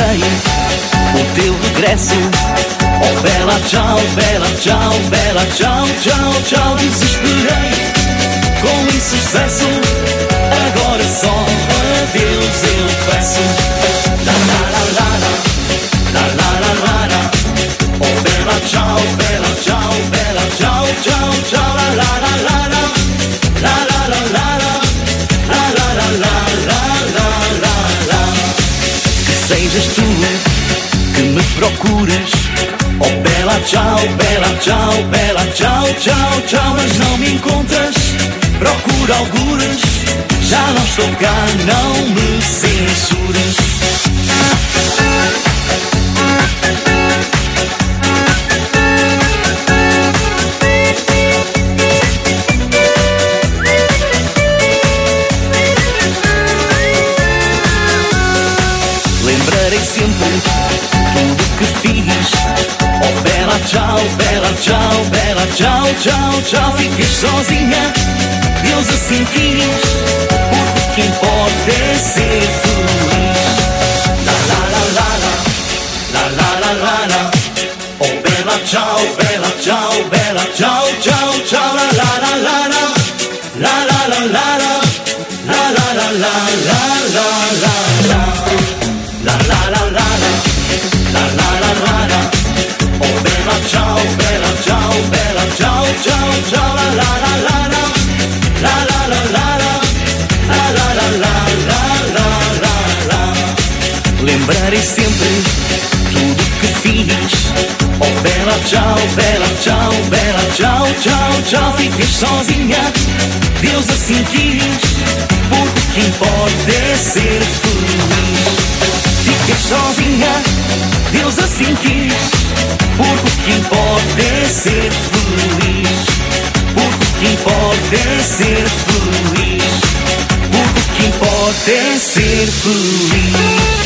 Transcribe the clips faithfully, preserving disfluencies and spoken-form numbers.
esperei o teu regresso. Oh bela tchau, bela tchau, bela tchau, tchau, tchau. Desesperei com insucesso, agora só adeus eu peço. La la la la la, la la la la la. Oh bela tchau, bela tchau, bela tchau, tchau, tchau. La la la la la, la la la la la, la la la la la la la. Que sejas tu que me procuras. Oh bela tchau, bela tchau, bela tchau, tchau, tchau. Mas não me encontras, procura algures. Já não estou cá, não me censuras. Lembrarei sempre tudo que fiz. Oh bela tchau, bela tchau, bela tchau, tchau, tchau. Fiquei sozinha, Deus assim quis, porque o que importa é ser feliz. La la la la la, la la la la la. Oh bela tchau, bela tchau, bela tchau, tchau, tchau. La la la la la, la la la la la, la la la la la la la la. La la la la la, la la la la la. Oh bella ciao, bella ciao, bella ciao, ciao, ciao. La la la la la, la la la la la, la la la la la la la. Lembrarei sempre tudo que fiz. Oh bella ciao, bella ciao, bella ciao, ciao, ciao. Fiquei sozinha, Deus assim quis, porque o que importa é ser feliz. Fiquei sozinha, Deus assim quis, porque o que importa é ser feliz. Porque o que importa é ser feliz. Porque o que importa é ser feliz.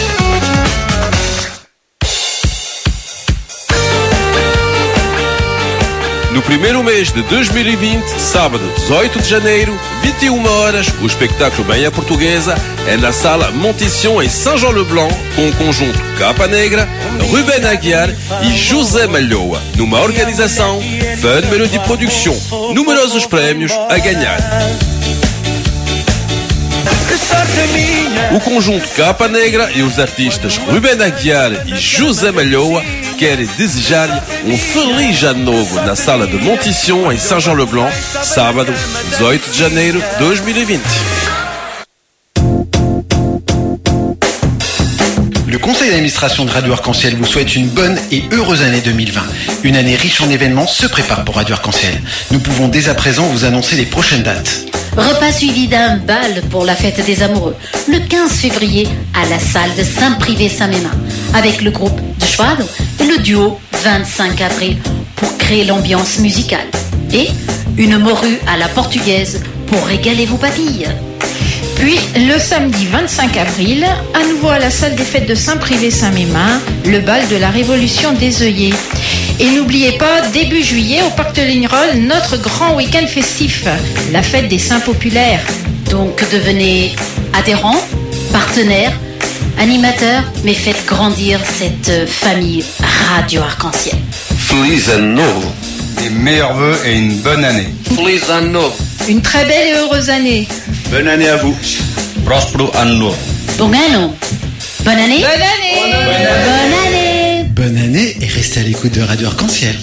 No primeiro mês de dois mil e vinte, sábado dezoito de janeiro, vinte e uma horas, o espetáculo Bem à Portuguesa é na Sala Montição em Saint-Jean-le-Blanc, com o conjunto Capa Negra, Ruben Aguiar e José Malhoa, numa organização Fun Melody Production. Numerosos prémios a ganhar. O conjunto Capa Negra e os artistas Ruben Aguiar e José Malhoa querem desejar-lhe um feliz ano novo na Sala de Montição em Saint-Jean-le-Blanc, sábado dezoito de janeiro de dois mil e vinte. Le conseil d'administration de Radio Arc-en-Ciel vous souhaite une bonne et heureuse année deux mille vingt. Une année riche en événements se prépare pour Radio Arc-en-Ciel. Nous pouvons dès à présent vous annoncer les prochaines dates. Repas suivi d'un bal pour la fête des amoureux, le quinze février à la salle de Saint-Privé-Saint-Mémin, avec le groupe de Schwado et le duo vingt-cinq avril pour créer l'ambiance musicale. Et une morue à la portugaise pour régaler vos papilles. Puis, le samedi vingt-cinq avril, à nouveau à la salle des fêtes de Saint-Privé-Saint-Mémin, le bal de la Révolution des œillets. Et n'oubliez pas, début juillet, au Parc de Lignerolles, notre grand week-end festif, la fête des Saints populaires. Donc devenez adhérents, partenaires, animateurs, mais faites grandir cette famille Radio Arc-en-Ciel. Feliz Ano Novo. Des meilleurs vœux et une bonne année. Feliz Ano Novo. Une très belle et heureuse année. Bonne année à vous. Prospero Ano Novo. Bon anno. Bonne année. Bonne année. Bonne année. Bonne année. Bonne année et restez à l'écoute de Radio Arc-en-Ciel.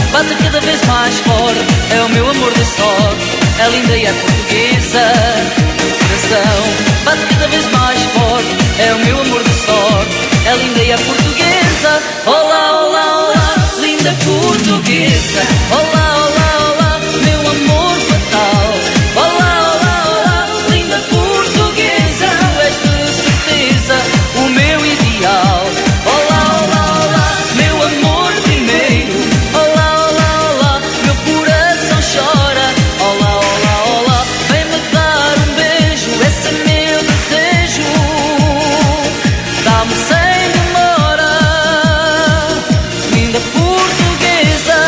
bate cada vez mais forte. É o meu amor de sorte, é linda e é portuguesa. O coração bate cada vez mais forte. É o meu amor de sorte, é linda e é portuguesa. Olá, olá, olá, linda portuguesa. Olá, olá, olá, meu amor fatal. Olá, olá, olá, linda portuguesa. Tu és de certeza o meu ideal. Olá, olá, olá, meu amor primeiro. Olá, olá, olá, meu coração chora. Olá, olá, olá, vem-me dar um beijo, esse é meu desejo. Dá-me sem demora, linda portuguesa.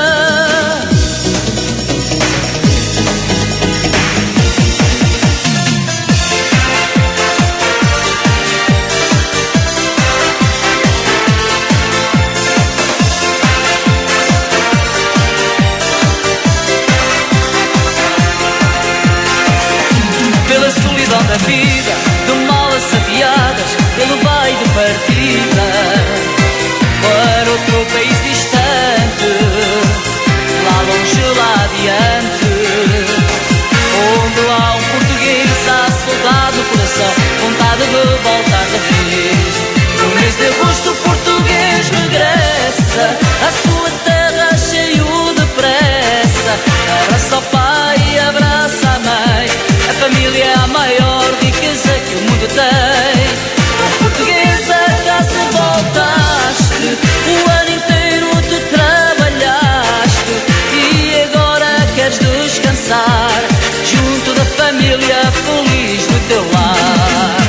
Pela solidão da vida, de malas aviadas, ele vai de partida para outro país distante, lá longe, lá adiante, onde há um português, há saudade no coração, vontade de voltar de vez. No mês de agosto o português regressa à sua terra cheio de pressa. Abraça o pai, abraça a mãe, a família é a maior riqueza que o mundo tem. Oh, portuguesa, cá se voltaste, o ano inteiro tu trabalhaste e agora queres descansar junto da família feliz no teu lar.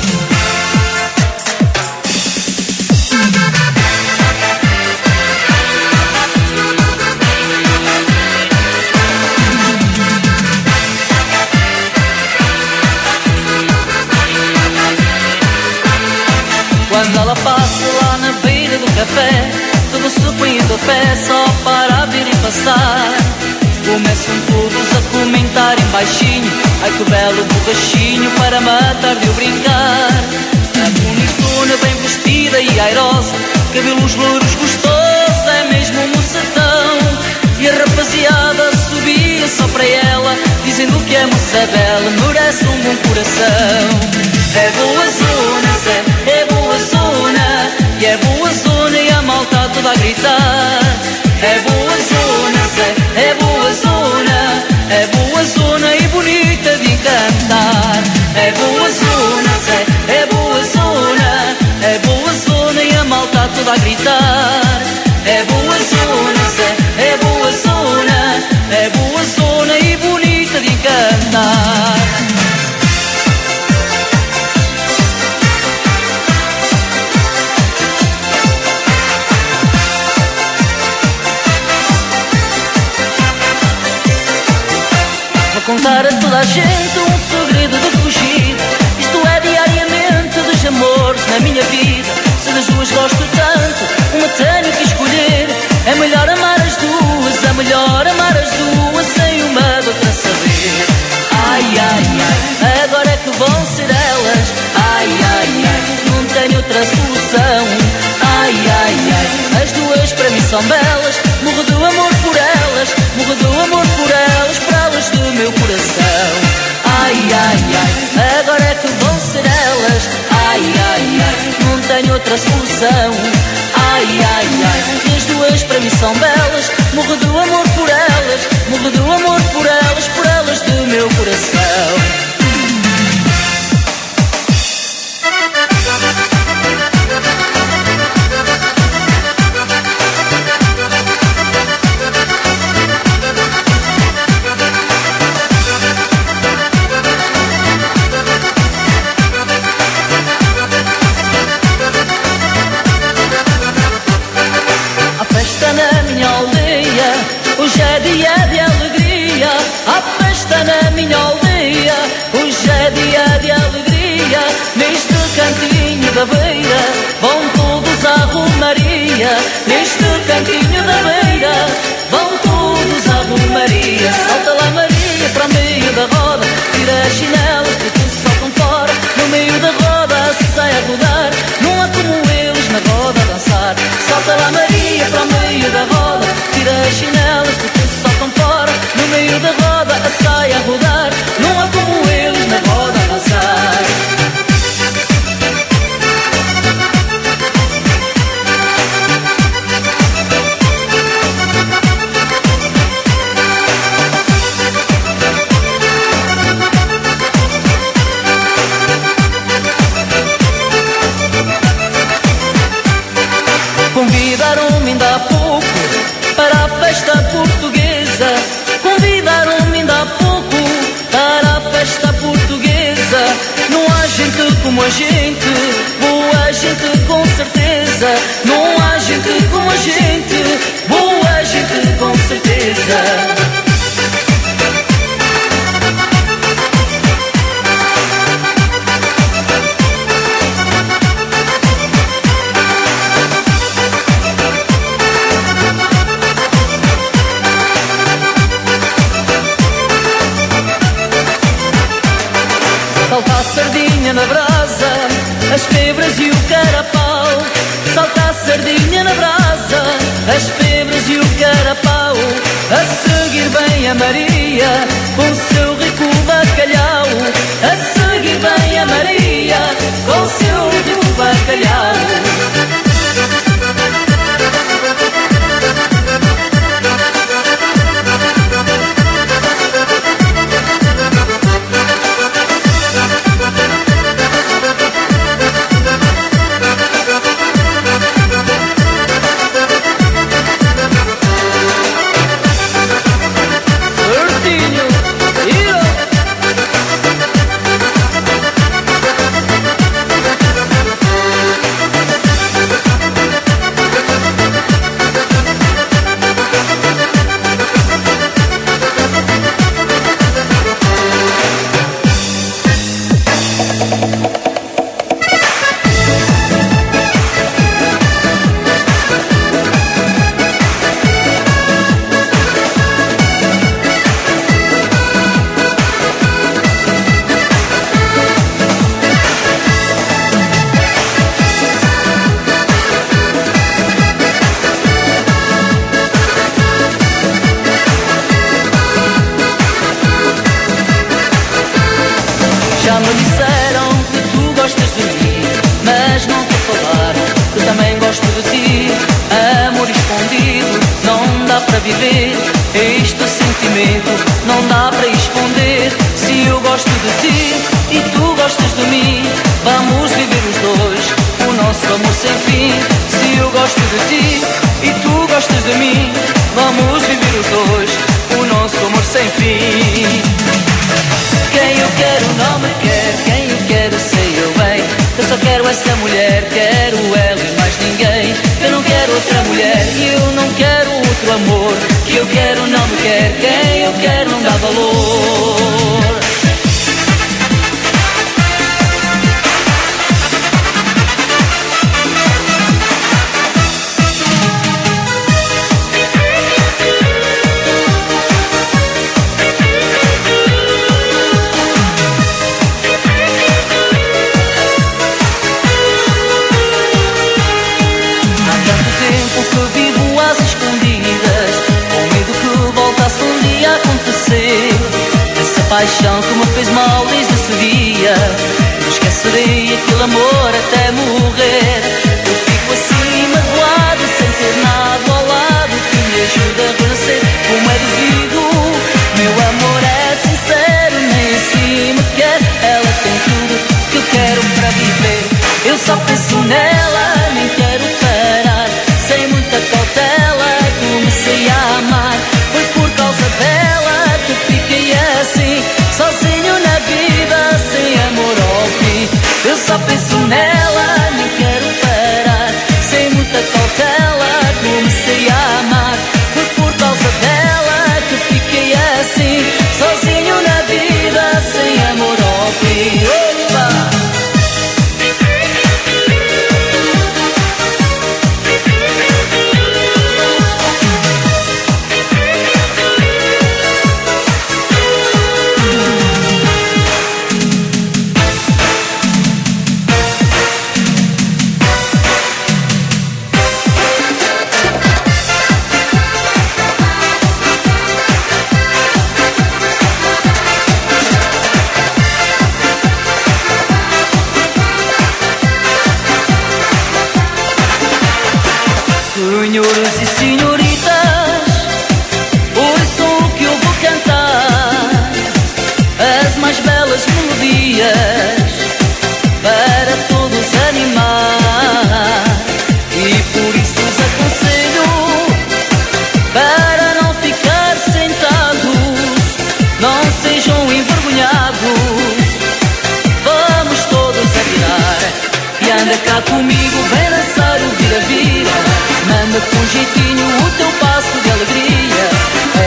Quando ela passa lá na beira do café, todo se põe de pé só para vir e passar. Começam todos a comentar em baixinho: ai que belo borrachinho para matar de o brincar. A bonitona bem vestida e airosa, cabelos louros gostosos, é mesmo um mocetão. E a rapaziada subia só para ela, dizendo que a moça bela merece um bom coração. É boa zona, Zé, é boa zona, e é boa zona e a malta toda a gritar. É boa zona, Zé, é boa zona, é boa zona e bonita de encantar. É boa zona, Zé, é boa zona, é boa zona e a malta toda a gritar. É boa zona, Zé, é boa zona, é boa zona e bonita de encantar. Contar a toda a gente um segredo de fugida. Isto é diariamente dos amores na minha vida. Se das duas gosto tanto, uma tenho que escolher. É melhor amar as duas, é melhor amar as duas sem uma da outra saber. Ai, ai, ai, agora é que vão ser elas. Ai, ai, ai, não tenho outra solução. Ai, ai, ai, as duas para mim são belas. Morro do amor por elas, morro do amor por elas, por elas do meu coração. Ai, ai, ai, agora é que vão ser elas. Ai, ai, ai, não tenho outra solução. Ai, ai, ai, as duas para mim são belas. Morro do amor por elas, morro do amor por elas, por elas do meu coração. Na minha aldeia, hoje é dia de alegria. Há festa na minha aldeia, hoje é dia de alegria. Neste cantinho da beira, vão todos à romaria. Neste cantinho da beira, vão todos à romaria. Salta lá Maria para o meio da roda, tira as chinelas porque se saltam fora. No meio da roda se sai a rodar, não há como eles na roda dançar. Salta lá Maria para o meio da roda, tira as beleza. Salta a sardinha na brasa, as febras e o carapau. Salta a sardinha na brasa, as febras e o carapau. A seguir vem a Maria, com seu rico bacalhau. A seguir vem a Maria, com seu rico bacalhau. Já me disseram que tu gostas de mim, mas não te falaram que também gosto de ti. Amor escondido, não dá para viver. Este sentimento não dá para esconder. Se eu gosto de ti e tu gostas de mim, vamos viver os dois o nosso amor sem fim. Se eu gosto de ti e tu gostas de mim, vamos viver os dois o nosso amor sem fim. Quem eu quero não me quer, quem eu quero sei eu bem. Eu só quero essa mulher, quero ela e mais ninguém. Eu não quero outra mulher e eu não quero outro amor. Que eu quero não me quer, quem eu quero não dá valor. Paixão que me fez mal desde esse dia, não esquecerei aquele amor até morrer. Eu fico assim magoado, sem ter nada ao lado que me ajude a renascer como é devido. Meu amor é sincero, nem assim me quer. Ela tem tudo que eu quero para viver. Eu só penso nela, nem quero parar. Sem muita cautela comecei a amar. Foi por causa dela que fiquei assim, sozinho na vida, sem amor ao fim. Eu só penso nela, nem quero parar. Sem muita cautela comecei a amar. Foi por causa dela que fiquei assim, sozinho na vida, sem amor ao fim. Opa! Senhores e senhoritas, ouçam o que eu vou cantar, as mais belas melodias para todos animar. E por isso os aconselho para não ficar sentados, não sejam envergonhados, vamos todos a virar. E anda cá comigo, vem dançar o vira-vira. Manda com jeitinho o teu passo de alegria.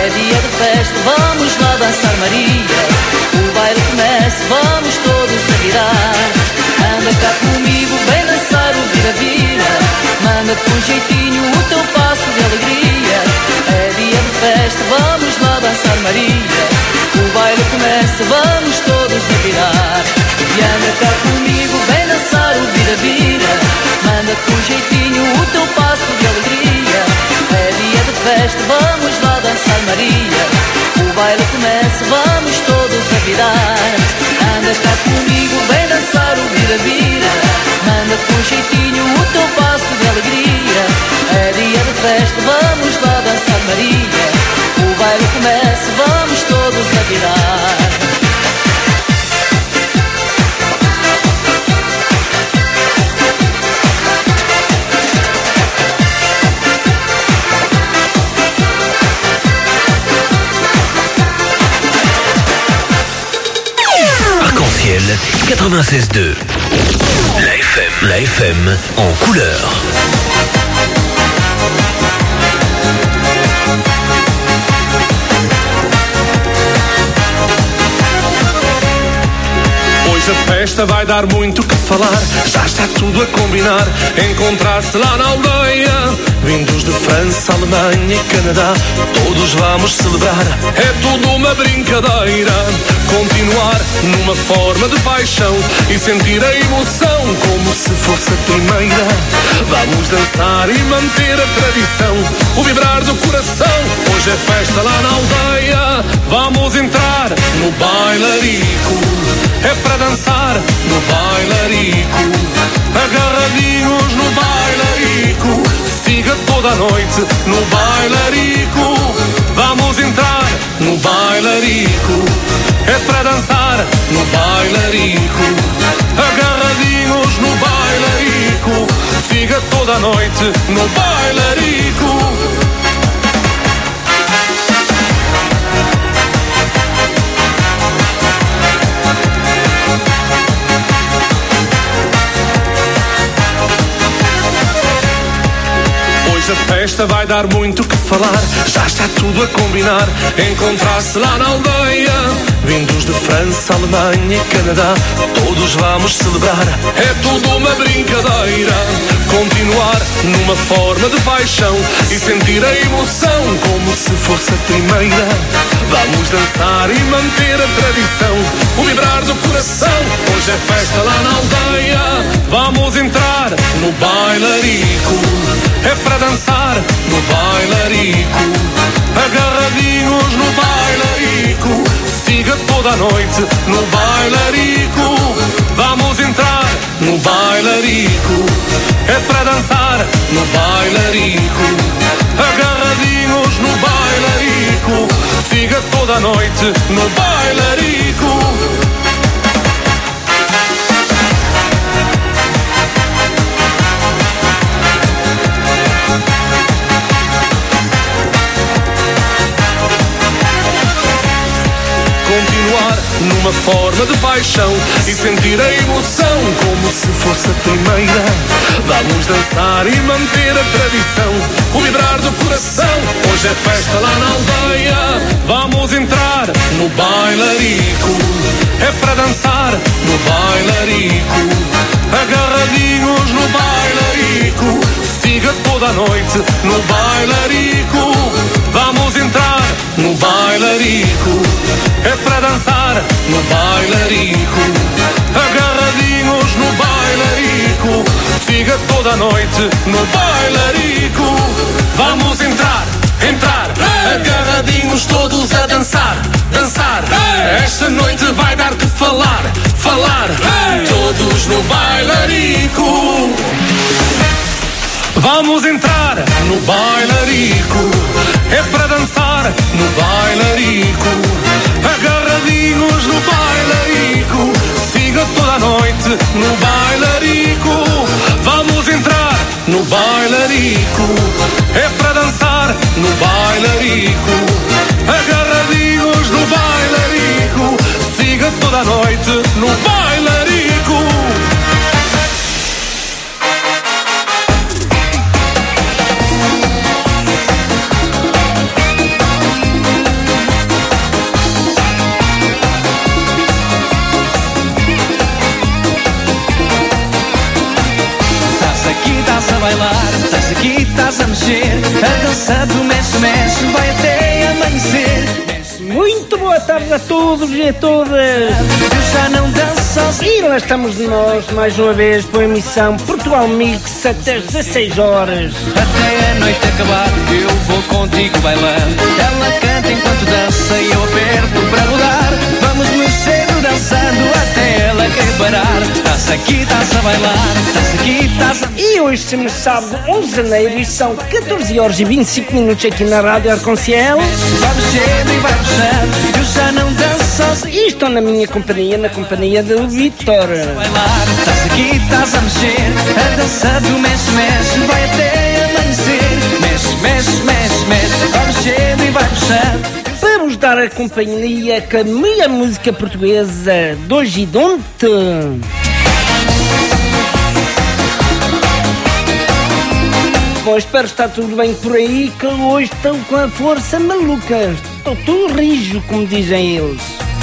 quatre-vingt-seize deux. La F M, la F M en couleur. Hoje a festa vai dar muito que falar. Já está tudo a combinar. Encontrar-se lá na aldeia. Vindos de França, Alemanha e Canadá, todos vamos celebrar. É tudo uma brincadeira. Continuar numa forma de paixão e sentir a emoção como se fosse a primeira. Vamos dançar e manter a tradição, o vibrar do coração. Hoje é festa lá na aldeia. Vamos entrar no bailarico. É para dançar no bailarico, agarradinhos no bailarico. Siga toda a noite no bailarico. Vamos entrar no bailarico. É para dançar no bailarico, agarradinhos no bailarico. Siga toda a noite no bailarico. Hoje a festa vai dar muito que falar. Já está tudo a combinar. Encontrar-se lá na aldeia. Vindos de França, Alemanha e Canadá, todos vamos celebrar. É tudo uma brincadeira. Continuar numa forma de paixão e sentir a emoção como se fosse a primeira. Vamos dançar e manter a tradição, o vibrar do coração. Hoje é festa lá na aldeia. Vamos entrar no bailarico. É para dançar no bailarico, agarradinhos no bailarico. Siga toda a noite no bailarico. Vamos entrar no bailarico. É para dançar no bailarico, agarradinhos no bailarico. Siga toda a noite no bailarico. Continuar numa forma de paixão e sentir a emoção como se fosse a primeira. Vamos dançar e manter a tradição, o vibrar do coração. Hoje é festa lá na aldeia. Vamos entrar no bailarico. É para dançar no bailarico, agarradinhos no bailarico. Siga toda a noite no bailarico. Vamos entrar no bailarico. É para dançar no bailarico, agarradinhos no bailarico. Siga toda a noite no bailarico. Vamos entrar, entrar, agarradinhos todos a dançar, dançar. Esta noite vai dar que falar, falar. Todos no bailarico. Vamos entrar no bailarico. É para dançar no bailarico, agarradinhos no bailarico. Siga toda a noite no bailarico. Vamos entrar no bailarico. É para dançar no bailarico, agarradinhos no bailarico. Siga toda a noite no bailarico. Estás a bailar, estás aqui, estás a mexer. A dança do mexe-mexe vai até amanhecer. Muito boa tarde a todos e a todas. Eu já não danço sozinho. E lá estamos nós, mais uma vez, com a emissão Portugal Mix até às dezasseis horas. Até a noite acabar, eu vou contigo bailando. Ela canta enquanto dança e eu aperto para rodar. Vamos mexer dançando até ela querer parar. Estás aqui, estás a bailar, estás aqui, estás a... E hoje temos sábado onze de janeiro e são catorze horas e vinte e cinco minutos aqui na Rádio Arconciel. Vai mexendo e vai puxando, eu já não danço sozinho. E estou na minha companhia, na companhia do Vitor. Estás aqui, estás a mexer. A dança do mexe-mexe vai até amanhecer. Mexe, mexe, mexe, mexe. Vai mexendo e vai puxando. Para os vamos dar a companhia com a minha música portuguesa do hoje e de ontem. Bom, espero estar tudo bem por aí, que hoje estão com a força maluca. Estou todo rijo, como dizem eles.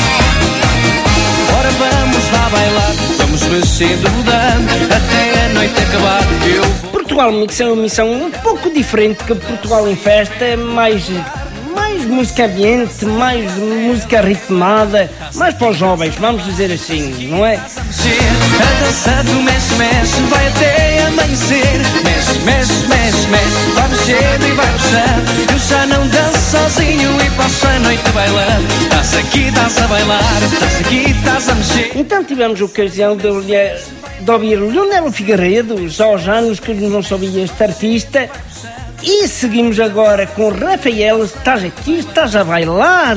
Ora vamos lá bailar, vamos mexendo o dano, até a noite acabar. Eu vou... Portugal Mix é uma missão um pouco diferente que Portugal em Festa, é mais, mais música ambiente, mais música ritmada, mais para os jovens, vamos dizer assim, não é? A dança do mexe, mexe, vai até amanhecer. Mexe, mexe, mexe, mexe, vai mexendo e vai puxando. Eu já não danço sozinho e passo a noite bailando. Estás aqui, estás a bailar, estás aqui, estás a mexer. Então tivemos a ocasião de, de ouvir Leonel Figueiredo, já aos anos que não sabia este artista. E seguimos agora com Rafael, estás aqui, estás a bailar.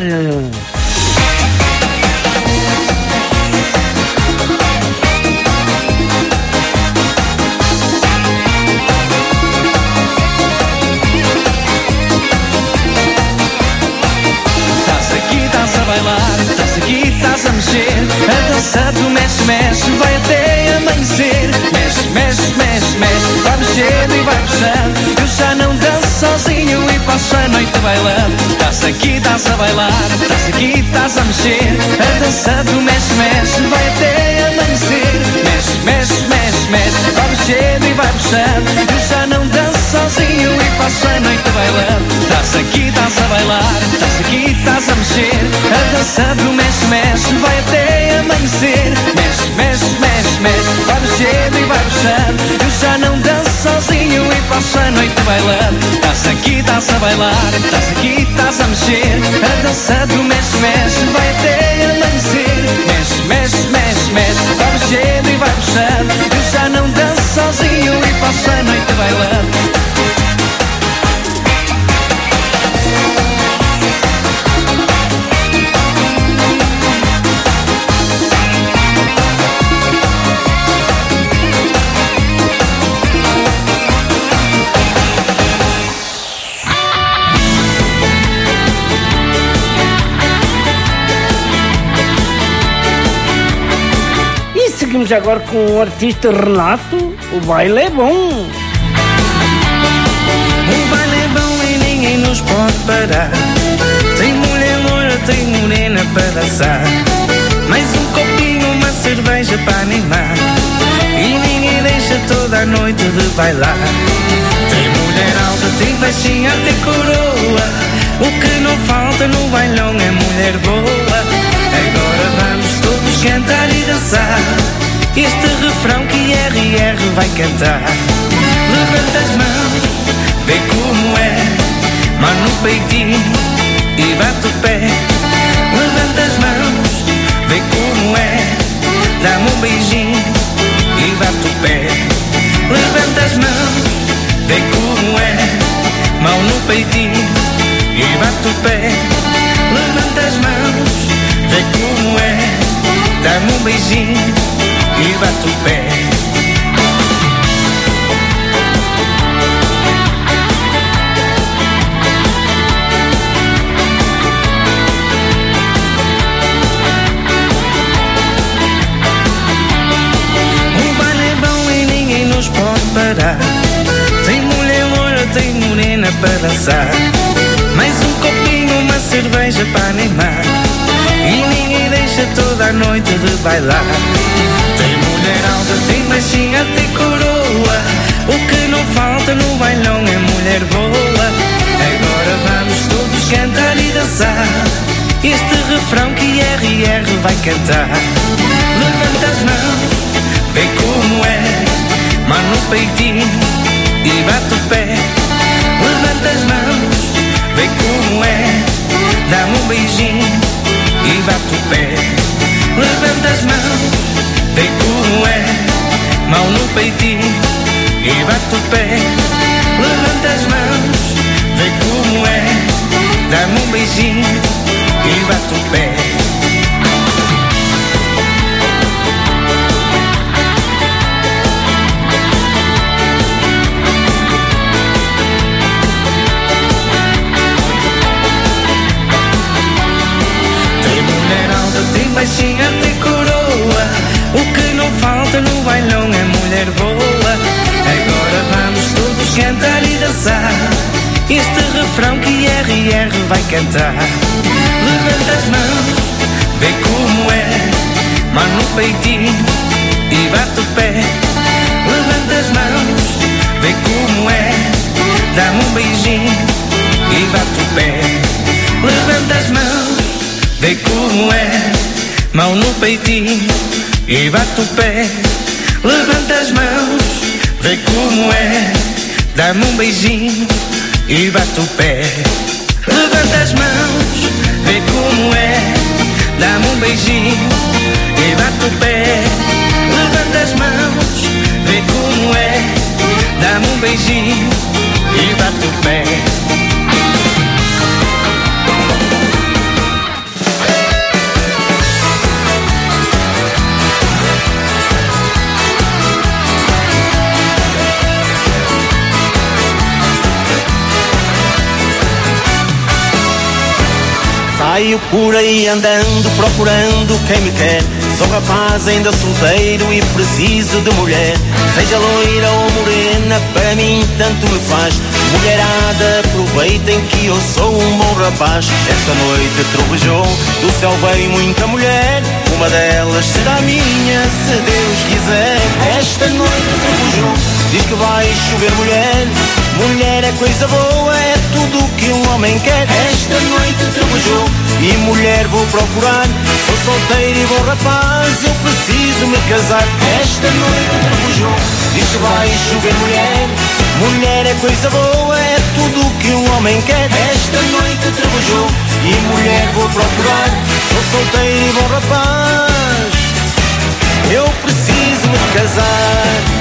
Estás aqui, estás a mexer. A dança do mexe, mexe, vai até amanhecer. Mexe, mexe, mexe, mexe, vai mexendo e vai puxando. Eu já não danço sozinho e passo a noite bailando. Estás aqui, estás a bailar, estás aqui, estás a mexer. A dança do mexe, mexe, vai até amanhecer. Mexe, mexe, mexe, mexe, vai mexendo e vai puxando. Eu já não danço sozinho e passo a noite bailando. Estás aqui, estás a bailar, estás aqui, estás a mexer. A dança do mexe, mexe, vai até amanhecer. Mexe, mexe, mexe, mexe, vai mexendo e vai puxando. Eu já não danço sozinho e passo a noite bailando. Estás aqui, estás a bailar, estás aqui, estás a mexer. A dança do mexe, mexe, vai até amanhecer. Mexe, mexe, mexe, mexe, vai mexendo e vai puxando. Eu já não danço sozinho e passo a noite bailando. Seguimos agora com o artista Renato. O baile é bom. O baile é bom e ninguém nos pode parar. Tem mulher loira, tem morena para dançar. Mais um copinho, uma cerveja para animar. E ninguém deixa toda a noite de bailar. Tem mulher alta, tem baixinha, tem coroa. O que não falta no bailão é mulher boa. Agora vamos todos cantar e dançar este refrão que R R vai cantar. Levanta as mãos, vê como é, mão no peitinho e bate o pé. Levanta as mãos, vê como é, dá-me um beijinho e bate o pé. Levanta as mãos, vê como é, mão no peitinho e bate o pé. Levanta as mãos, vê como é, dá-me um beijinho e bate o pé. O baile é bom e ninguém nos pode parar. Tem mulher loira, tem morena para dançar. Mais um copinho, uma cerveja para animar. E ninguém deixa toda a noite de bailar. Tem mulher alta, tem baixinha, tem coroa. O que não falta no bailão é mulher boa. Agora vamos todos cantar e dançar este refrão que R R vai cantar. Levanta as mãos, vê como é, mão no peitinho e bate o pé. Levanta as mãos, vê como é, dá-me um beijinho e bate o pé. Levanta as mãos, vê como é, mão no peitinho e bate o pé. Levanta as mãos, vê como é, dá-me um beijinho e bate o pé. vai cantar. Levanta as mãos, vê como é, mão no peitinho e bate o pé. Levanta as mãos, vê como é, dá-me um beijinho e bate o pé. Levanta as mãos, vê como é, mão no peitinho e bate o pé. Levanta as mãos, vê como é, dá-me um beijinho e bate o pé. Levanta as mãos, vê como é, dá-me um beijinho e bate o pé. Levanta as mãos, vê como é, dá-me um beijinho e bate o pé. Saio por aí andando, procurando quem me quer. Sou rapaz ainda solteiro e preciso de mulher. Seja loira ou morena, para mim tanto me faz. Mulherada, aproveitem que eu sou um bom rapaz. Esta noite trovejou, do céu veio muita mulher. Uma delas será minha, se Deus quiser. Esta noite trovejou, diz que vai chover mulher. Mulher é coisa boa, é tudo o que um homem quer. Esta noite trovejou e mulher vou procurar. Sou solteiro e bom rapaz, eu preciso me casar. Esta noite trovejou, diz que vai chover mulher. Mulher é coisa boa, é tudo o que um homem quer. Esta noite trovejou e mulher vou procurar. Sou solteiro e bom rapaz, eu preciso me casar.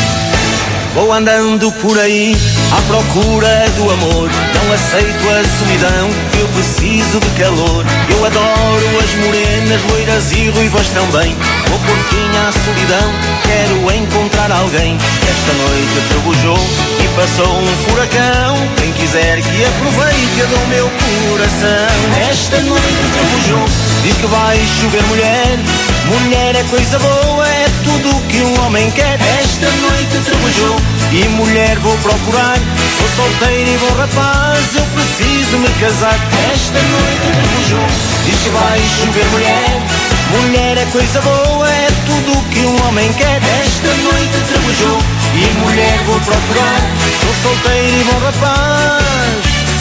Vou andando por aí à procura do amor. Não aceito a solidão, eu preciso de calor. Eu adoro as morenas, loiras e ruivas também. Vou por fim à solidão, quero encontrar alguém. Esta noite trovejou e passou um furacão. Quem quiser que aproveite do meu coração. Esta noite trovejou, diz que vai chover mulher. Mulher é coisa boa, é tudo o que um homem quer. Esta noite trovejou e mulher vou procurar. Sou solteiro e bom rapaz, eu preciso me casar. Esta noite trovejou, diz que vai chover mulher. Mulher é coisa boa, é tudo o que um homem quer. Esta noite trovejou e mulher vou procurar. Sou solteiro e bom rapaz,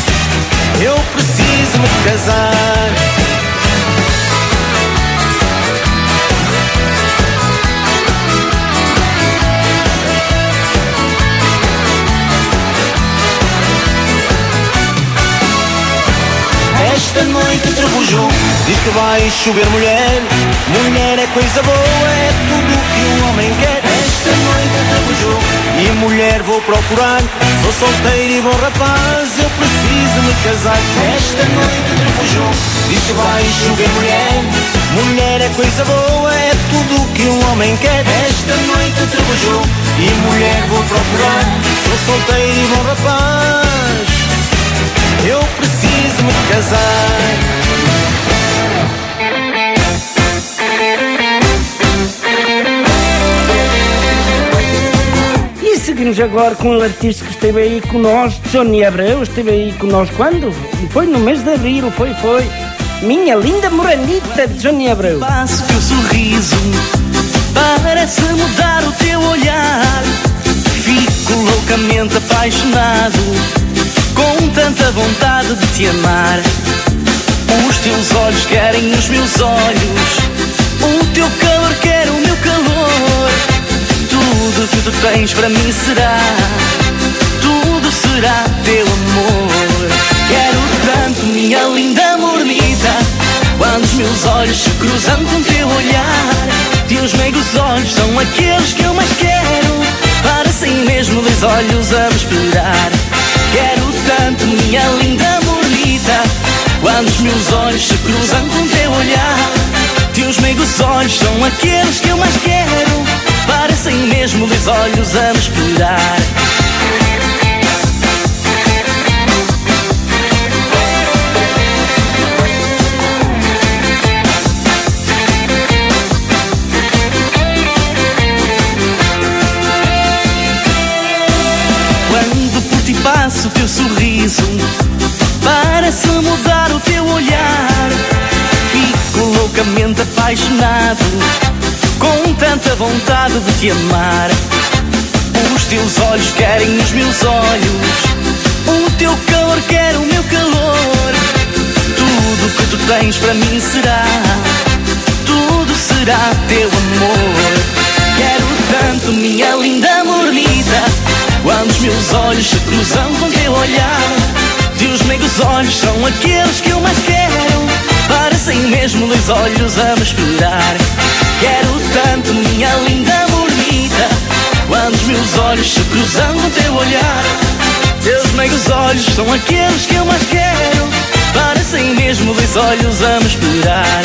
eu preciso me casar. Esta noite trovejou, diz que vai chover mulher. Mulher é coisa boa, é tudo o que um homem quer. Esta noite trovejou e mulher vou procurar. Sou solteiro e bom rapaz, eu preciso me casar. Esta noite trovejou, diz que vai chover mulher. Mulher é coisa boa, é tudo o que um homem quer. Esta noite trovejou e mulher vou procurar. Sou solteiro e bom rapaz, eu preciso me casar. E seguimos agora com um artista que esteve aí com nós, Johnny Abreu. Esteve aí com nós quando? Foi no mês de abril, foi, foi. Minha linda moranita de Johnny Abreu. Passo teu sorriso, parece mudar o teu olhar. Fico loucamente apaixonado, com tanta vontade de te amar. Os teus olhos querem os meus olhos, o teu calor quer o meu calor. Tudo que tu tens para mim será, tudo será teu amor. Quero tanto, minha linda mornita, quando os meus olhos se cruzam com teu olhar. Teus meigos olhos são aqueles que eu mais quero, para assim mesmo dois olhos a me esperar. Quero tanto, minha linda mornita, quando os meus olhos se cruzam com teu olhar. Teus meigos olhos são aqueles que eu mais quero, parecem mesmo dois olhos a me esperar. Quando por ti passo, teu sorriso parece mudar loucamente apaixonado, com tanta vontade de te amar. Os teus olhos querem os meus olhos, o teu calor quer o meu calor. Tudo que tu tens para mim será, tudo será teu amor. Quero tanto, minha linda mordida, quando os meus olhos se cruzam com teu olhar. Teus meigos olhos são aqueles que eu mais quero, parecem mesmo dois olhos a me esperar. Quero tanto, minha linda mordida, quando os meus olhos se cruzam com teu olhar. Teus meigos olhos são aqueles que eu mais quero, parecem mesmo dois olhos a me esperar.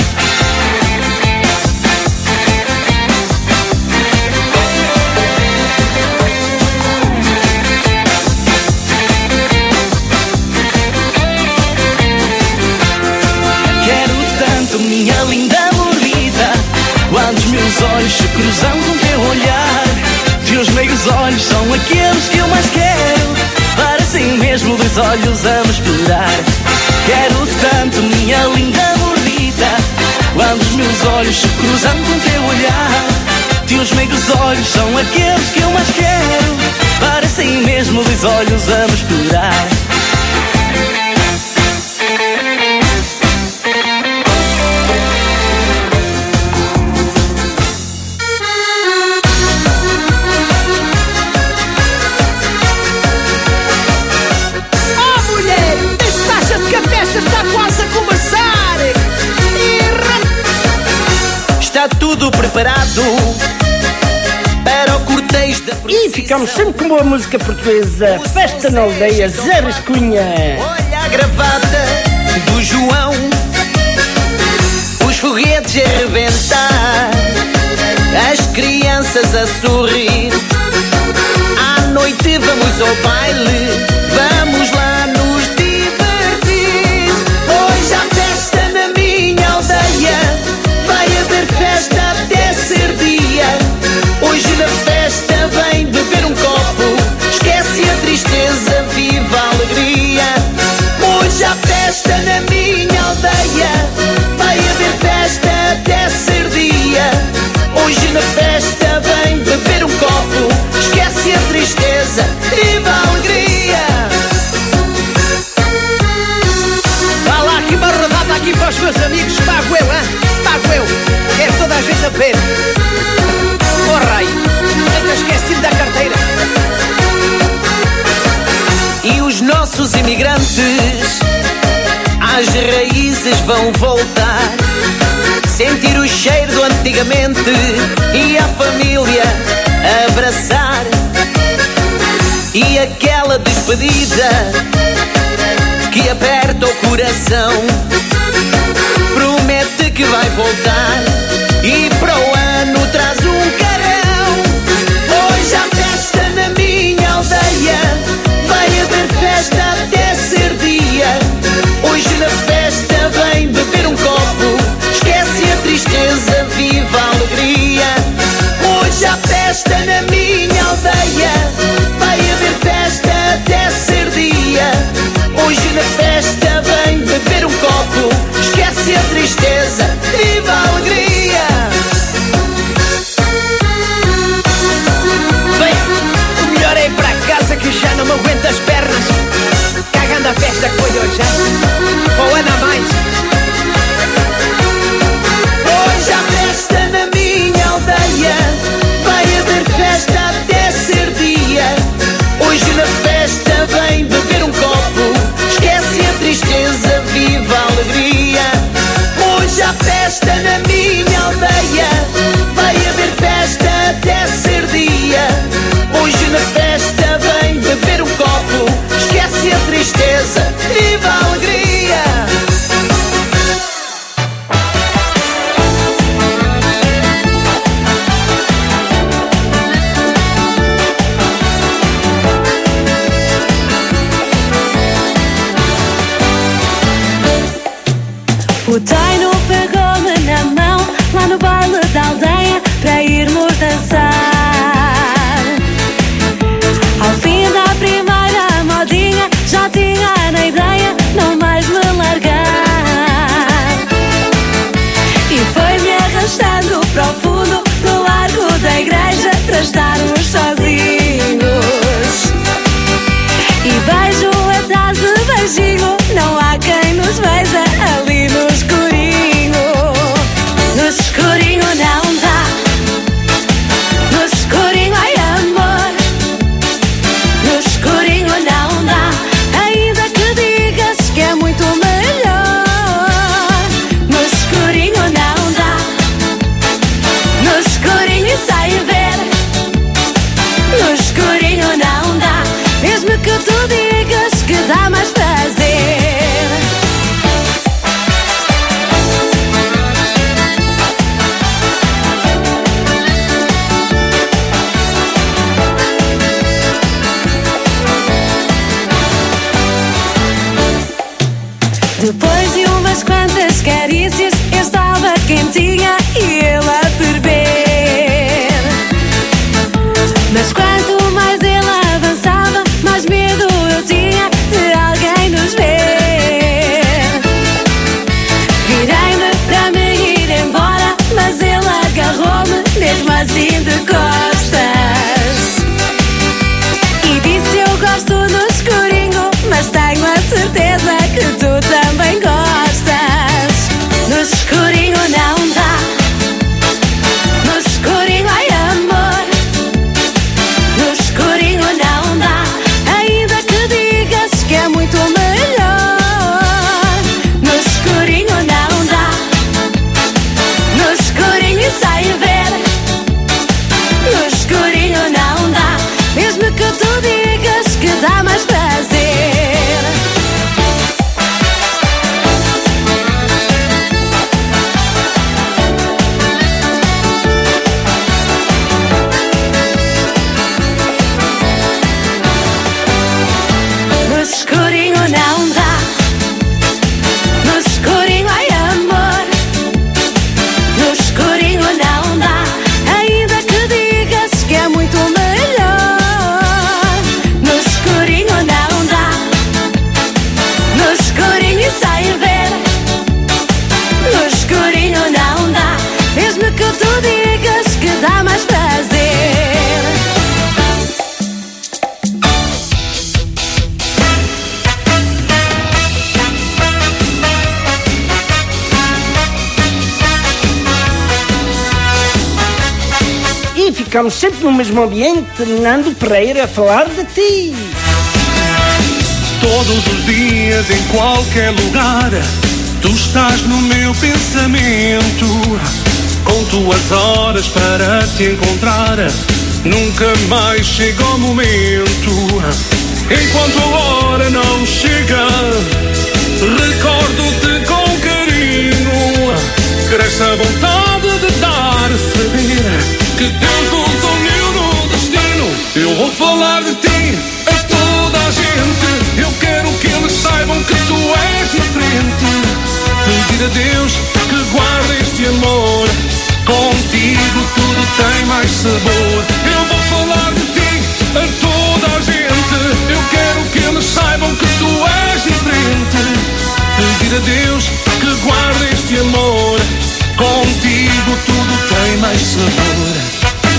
Minha linda mordida, quando os meus olhos se cruzam com teu olhar. Teus meigos olhos são aqueles que eu mais quero, parecem mesmo dois olhos a me esperar. Quero tanto, minha linda mordida, quando os meus olhos se cruzam com teu olhar. Teus meigos olhos são aqueles que eu mais quero, parecem mesmo dois olhos a me esperar. Está quase a começar. Está tudo preparado para o cortejo da princesa. E ficamos sempre com boa música portuguesa. Festa na aldeia, Zé Rascunha. Olha a gravata do João, os foguetes a rebentar, as crianças a sorrir. À noite vamos ao baile, vamos lá nos divertir. Hoje há festa na minha aldeia, vai haver festa até ser dia. Hoje na festa vem beber um copo, esquece a tristeza, viva a alegria. Hoje há festa na minha aldeia, vai haver festa até ser dia. Hoje na festa vem beber um copo, esquece a tristeza, viva a alegria. Vá lá aqui uma rodada aqui para os meus amigos. Pago eu, hein? Pago eu. Quero toda a gente a ver. Oh raio, ainda esqueci-me da carteira. E os nossos imigrantes às raízes vão voltar, sentir o cheiro do antigamente e a família abraçar. E aquela despedida que aperta o coração promete que vai voltar e para o ano traz um carrão. Hoje há festa na minha aldeia, vai haver festa até ser dia. Hoje na festa vem beber um copo, esquece a tristeza, viva a alegria. Hoje há festa na minha aldeia, vai haver festa até ser dia. Hoje na festa vem beber um copo, esquece a tristeza, viva a alegria. Bem, o melhor é ir para casa que já não me aguento as pernas. Cagando a festa que foi hoje, hein? Para o ano a mais. Hoje há festa na minha aldeia, vai haver festa até ser dia. Hoje na festa vem beber um copo, esquece a tristeza, viva a alegria. Hoje há festa na minha aldeia, vai haver festa até ser dia. Hoje na festa vem beber um copo, esquece a tristeza, viva a alegria. O Taino pegou-me na mão lá no baile da aldeia para irmos dançar. Ao fim da primeira modinha já tinha na ideia não mais me largar. E umas quantas carícias, eu estava quentinha e ele a ferver. Mas quanto mais ele avançava, mais medo eu tinha de alguém nos ver. Virei-me para me ir embora, mas ele agarrou-me mesmo assim de costas e disse: eu gosto no escurinho, mas tenho a certeza que tu também gostas. No escurinho não dá, no escurinho ai amor, no escurinho não dá, ainda que digas que é muito melhor. No escurinho não dá, no escurinho sai ver, no escurinho não dá, mesmo que tu digas que dá mais prazer. No escurinho não dá, no escurinho ai amor, no escurinho não dá, ainda que digas que é muito melhor. No escurinho não dá, no escurinho sai ver, no escurinho não dá, mesmo que tu digas que dá mais prazer. E ficamos sempre no mesmo ambiente, Nando Pereira a falar de ti. Todos os dias, em qualquer lugar, tu estás no meu pensamento. Conto as horas para te encontrar, nunca mais chega o momento. Enquanto a hora não chega, recordo-te com carinho. Cresce a vontade de dar a saber que Deus nos uniu no destino. Eu vou falar de ti a toda a gente, eu quero que eles saibam que tu és diferente. Pedir a Deus que guarde este amor, contigo tudo tem mais sabor. Eu vou falar de ti a toda a gente, eu quero que eles saibam que tu és diferente. Pedir a Deus que guarde este amor, contigo tudo tem mais sabor.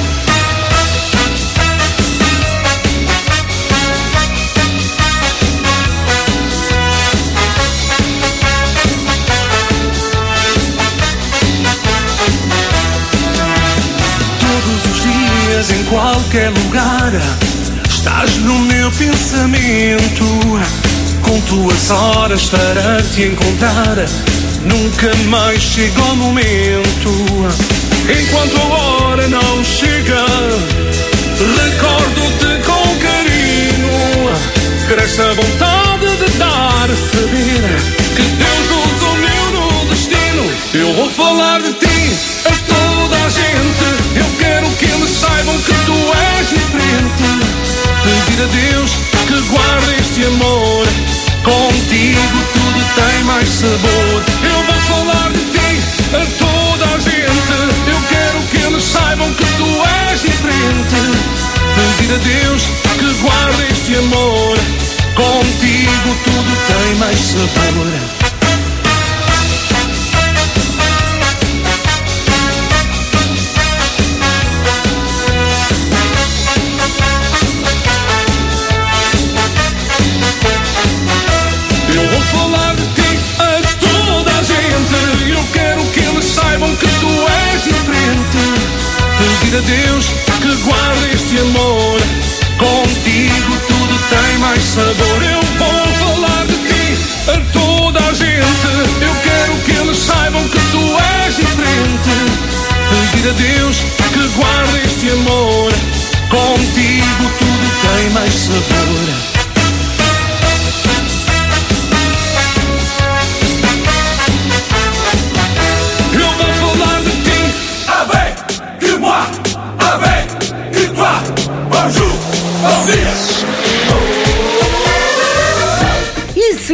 Em qualquer lugar, estás no meu pensamento. Conto as horas para te encontrar, nunca mais chega o momento. Enquanto a hora não chega, recordo-te com carinho. Cresce a vontade de dar a saber que Deus nos uniu no destino. Eu vou falar de ti a toda a gente, eu quero que eles saibam que tu és diferente. Pedir a Deus que guarde este amor, contigo tudo tem mais sabor. Eu vou falar de ti a toda a gente, eu quero que eles saibam que tu és diferente. Pedir a Deus que guarde este amor, contigo tudo tem mais sabor. Pedir a Deus que guarde este amor, contigo tudo tem mais sabor. Eu vou falar de ti a toda a gente,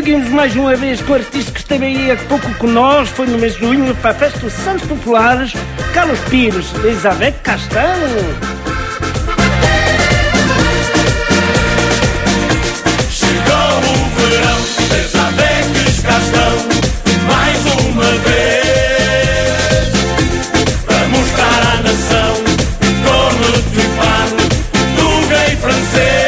seguimos mais uma vez com o artista que esteve aí há pouco com nós, foi no mês de junho para a festa dos Santos Populares, Carlos Pires, Elizabeth Castanho. Chegou o verão, Elizabeth Castanho, mais uma vez, para mostrar à nação como te falo do gay francês.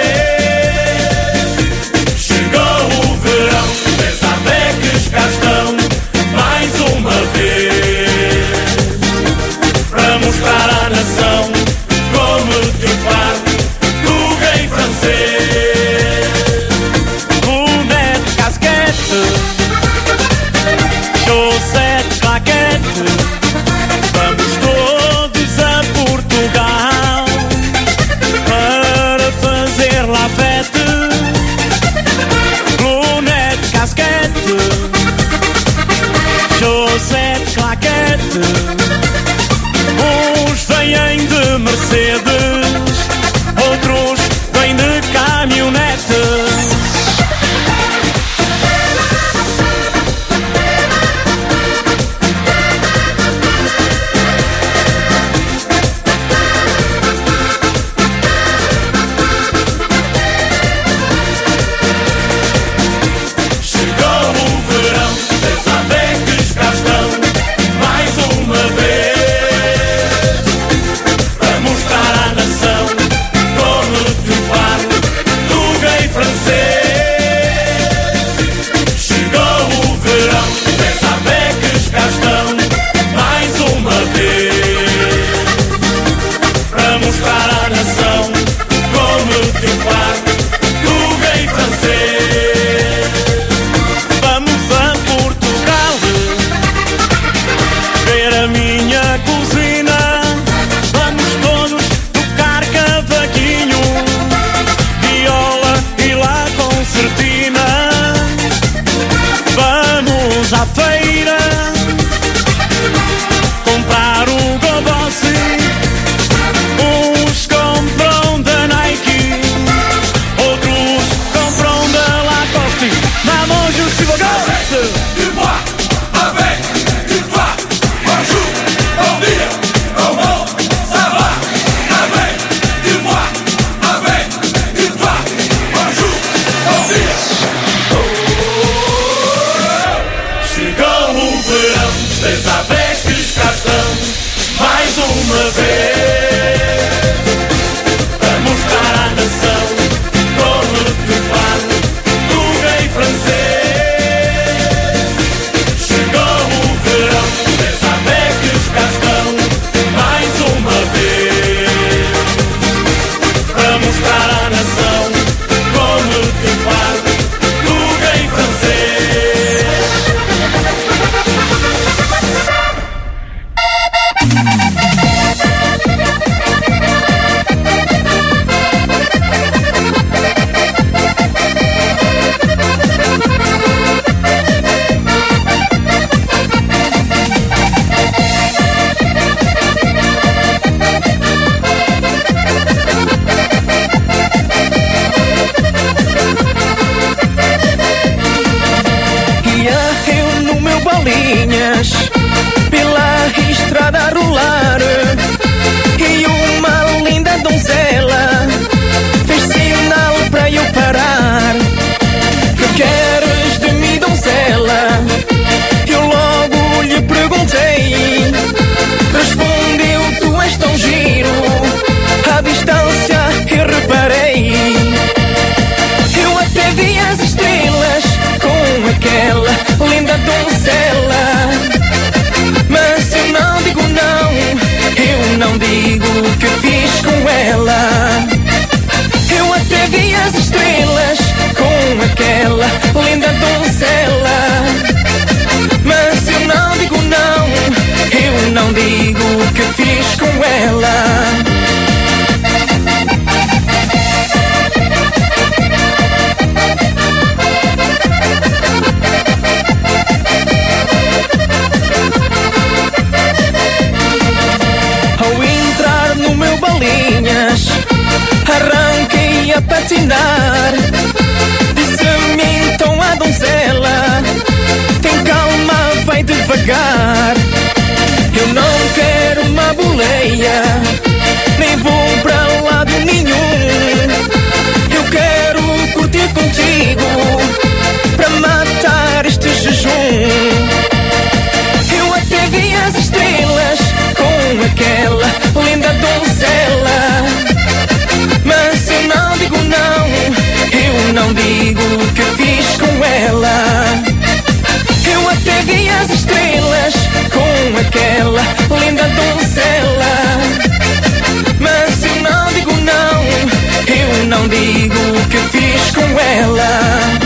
Uns vêm de Mercedes, outros vêm de caminhonete. Chegou o verão, Elizabeth Castanho, mais uma vez, para mostrar à nação como te falo do gay francês. Chegou o verão, Elizabeth Castanho, mais uma vez, para mostrar à nação como te falo do gay francês. Vamos a Portugal ver a minha cozinha, vamos todos tocar cavaquinho, viola e lá concertina. Vamos à feira comprar um gobossi, uns compram da Nike, outros compram da Lacoste. Vamos, je suis beau gosse. Dis-moi, avec, dis-toi, bonjour, bon dia, comment ça va? Avec, dis-moi, avec, dis-toi, bonjour, bon dia. Chegou o verão, Elizabeth Castanho, mais uma vez, para mostrar à nação como te falo do gay francês. Chegou o verão, Elizabeth Castanho, mais uma vez, para mostrar à nação como te falo do gay francês. Ia eu no meu bolinhas pela estrada a rolar, e uma linda donzela fez sinal para eu parar. Que queres de mim, donzela? Eu logo lhe perguntei. Respondeu: tu és tão giro. À distância eu reparei, eu até vi as estrelas com aquela linda donzela. até vi as estrelas com aquela linda donzela. Mas eu não digo não, eu não digo o que fiz com ela.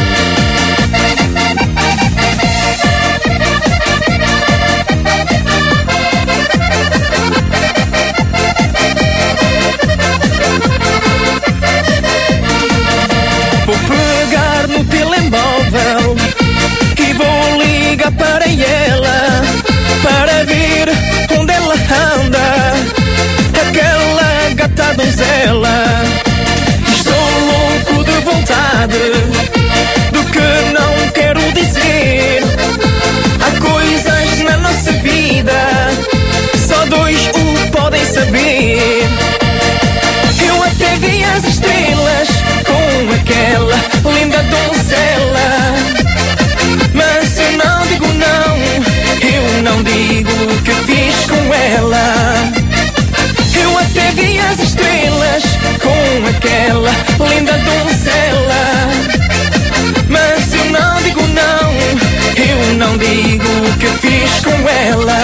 Vou pegar no telemóvel e vou ligar para ela, para ver onde ela anda, aquela gata donzela. Estou louco de vontade do que não quero dizer. Há coisas na nossa vida, só dois o podem saber. Eu até vi as estrelas com aquela linda donzela. Mas eu não digo não, eu não digo o que fiz com ela. Eu até vi as estrelas com aquela linda donzela. Mas eu não digo não, eu não digo o que fiz com ela.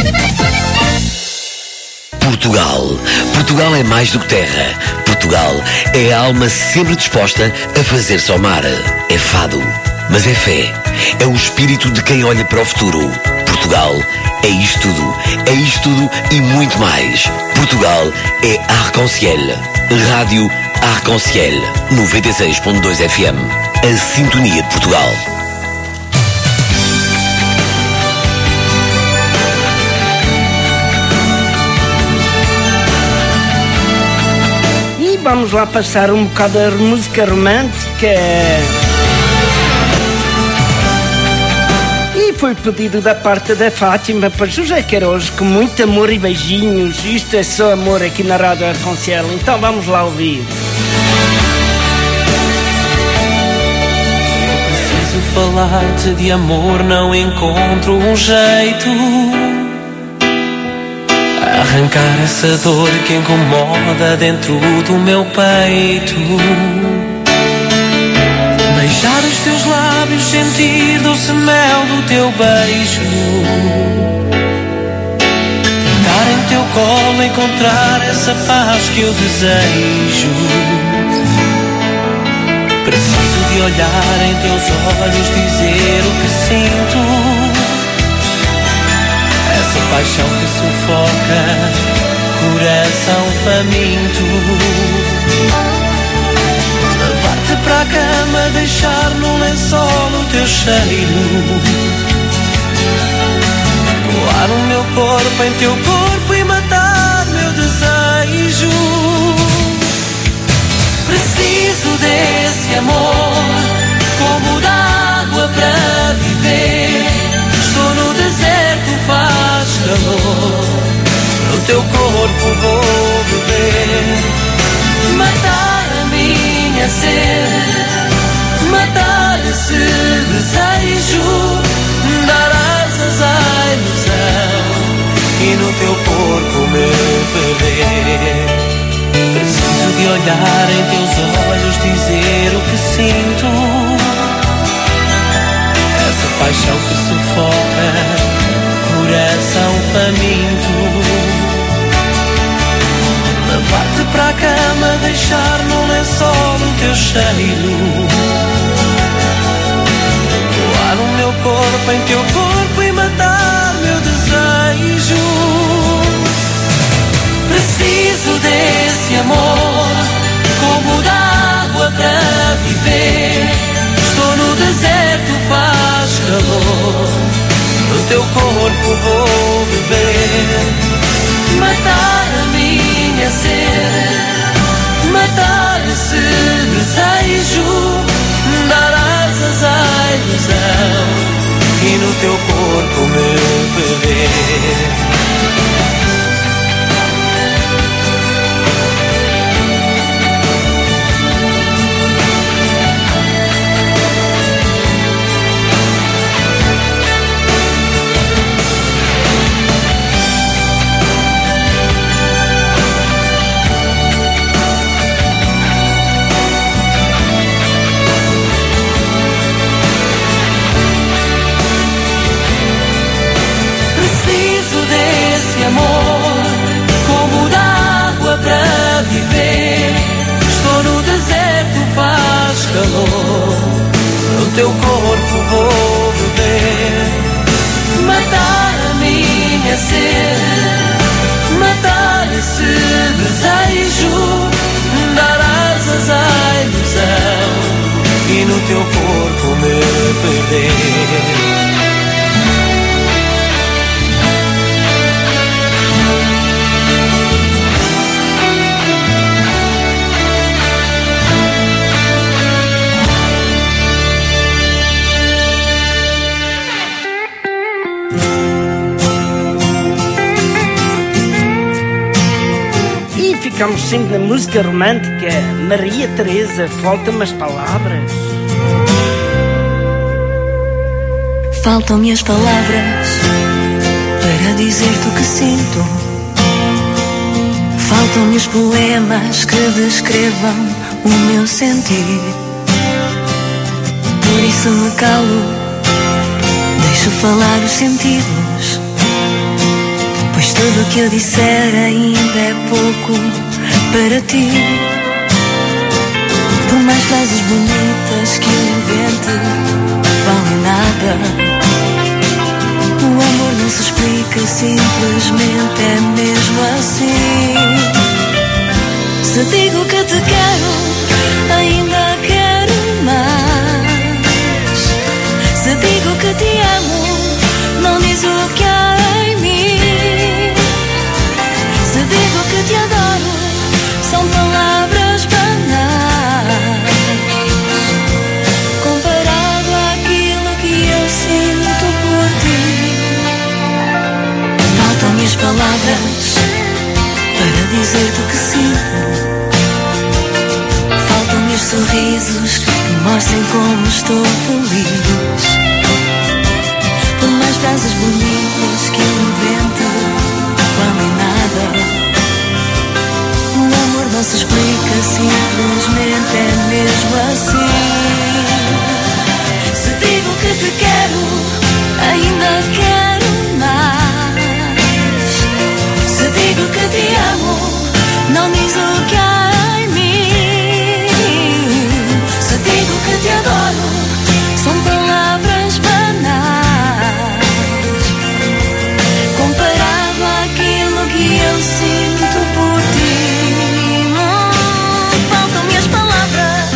Portugal. Portugal é mais do que terra. Portugal é a alma sempre disposta a fazer-se ao mar. É fado, mas é fé. É o espírito de quem olha para o futuro. Portugal é isto tudo. É isto tudo e muito mais. Portugal é Arc-en-Ciel. Rádio Arc-en-Ciel. noventa e seis ponto dois F M. A sintonia de Portugal. Vamos lá passar um bocado de música romântica. E foi pedido da parte da Fátima para José Queiroz, com muito amor e beijinhos. Isto é só amor aqui na Rádio Arc-en-Ciel. Então vamos lá ouvir. Eu preciso falar-te de amor, não encontro um jeito. Arrancar essa dor que incomoda dentro do meu peito. Beijar os teus lábios, sentir doce mel do teu beijo. Deitar em teu colo, encontrar essa paz que eu desejo. Preciso de olhar em teus olhos, dizer o que sinto. Essa paixão que sufoca, coração faminto. Levar-te para a cama, deixar no lençol o teu cheiro. Colar o meu corpo em teu corpo e matar meu desejo. Preciso desse amor, como d'água para viver. Estou no deserto, faz calor, no teu corpo vou beber. Matar a minha sede, matar esse desejo, dar asas à ilusão e no teu corpo me perder. Preciso de olhar em teus olhos, dizer o que sinto. Essa paixão que sufoca, coração faminto. Levar-te para a cama, deixar no lençol o teu cheiro. Colar o meu corpo em teu corpo e matar meu desejo. Preciso desse amor, como d'água para viver. Estou no deserto, faz calor, no teu corpo vou beber. Matar a minha sede, matar esse desejo, dar asas à ilusão e no teu corpo me perder. teu corpo vou beber. Matar a minha sede, matar esse desejo, dar asas à ilusão e no teu corpo me perder. Ficamos sempre na música romântica. Maria Teresa, faltam-me as palavras. Faltam-me as palavras para dizer-te o que sinto. Faltam-me os poemas que descrevam o meu sentir. Por isso me calo, deixo falar os sentidos, pois tudo o que eu disser ainda é pouco para ti. Por mais frases bonitas que eu invente, valem nada. O amor não se explica, simplesmente é mesmo assim. Se digo que te quero, ainda quero mais. Se digo que te amo, não diz o que há em mim. Se digo que te adoro, são palavras banais, comparado àquilo que eu sinto por ti. Faltam-me as palavras para dizer-te o que sinto. Faltam-me os sorrisos que mostrem como estou feliz. Por mais frases bonitas que eu invente, valem nada. O amor não se explica, simplesmente é mesmo assim. Se digo que te quero, ainda quero mais. Se digo que te amo, não diz o que há em mim. Se digo que te adoro, são palavras banais, comparado àquilo que eu sinto por ti. Faltam-me as palavras,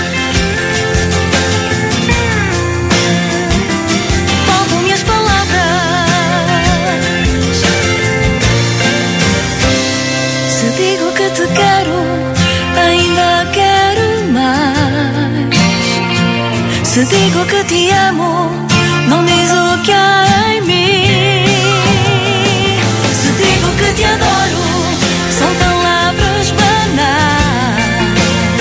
faltam-me as palavras. Se digo que te quero, ainda quero mais. Se digo que te amo, não diz o que há em mim. Se digo que te adoro, são palavras banais,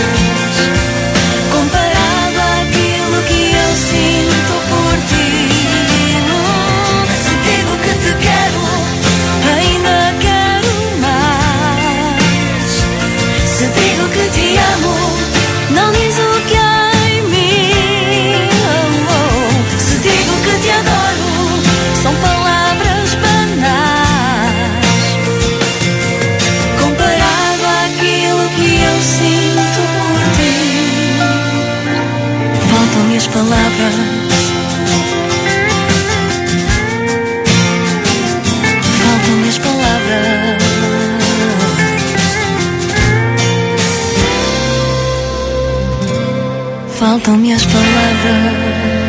comparado àquilo que eu sinto por ti. Se digo que te quero, ainda quero mais. Se digo que te amo, não diz o que há em mim. Oh, oh. Se digo que te adoro, são palavras banais, comparado àquilo que eu sinto por ti. Faltam-me as palavras, faltam-me as palavras. Faltam-me as palavras.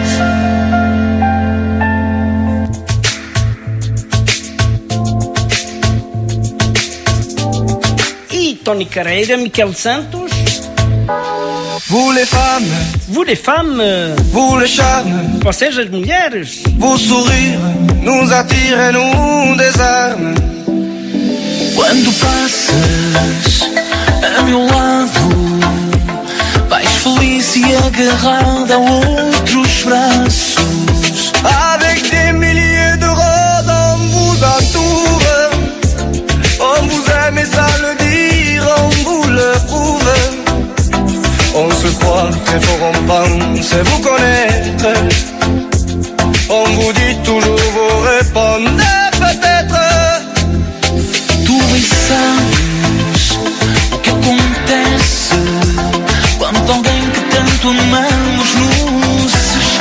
E Tony Carreira, Miquel Santos. Vous les femmes, vous les femmes, vous les charmes, vocês as mulheres, vos sourires nous attirent et nous désarment. Quando passas a meu lado, vais feliz e agarrada a outros braços. Avec des milliers de roses on vous entoure, on vous aime et ça le dire, on vous le prouve. On se croit très fort, on pense vous connaître. On vous dit toujours, vous répondez peut-être. Tu bem sabes o que acontece quando alguém que tanto amamos nos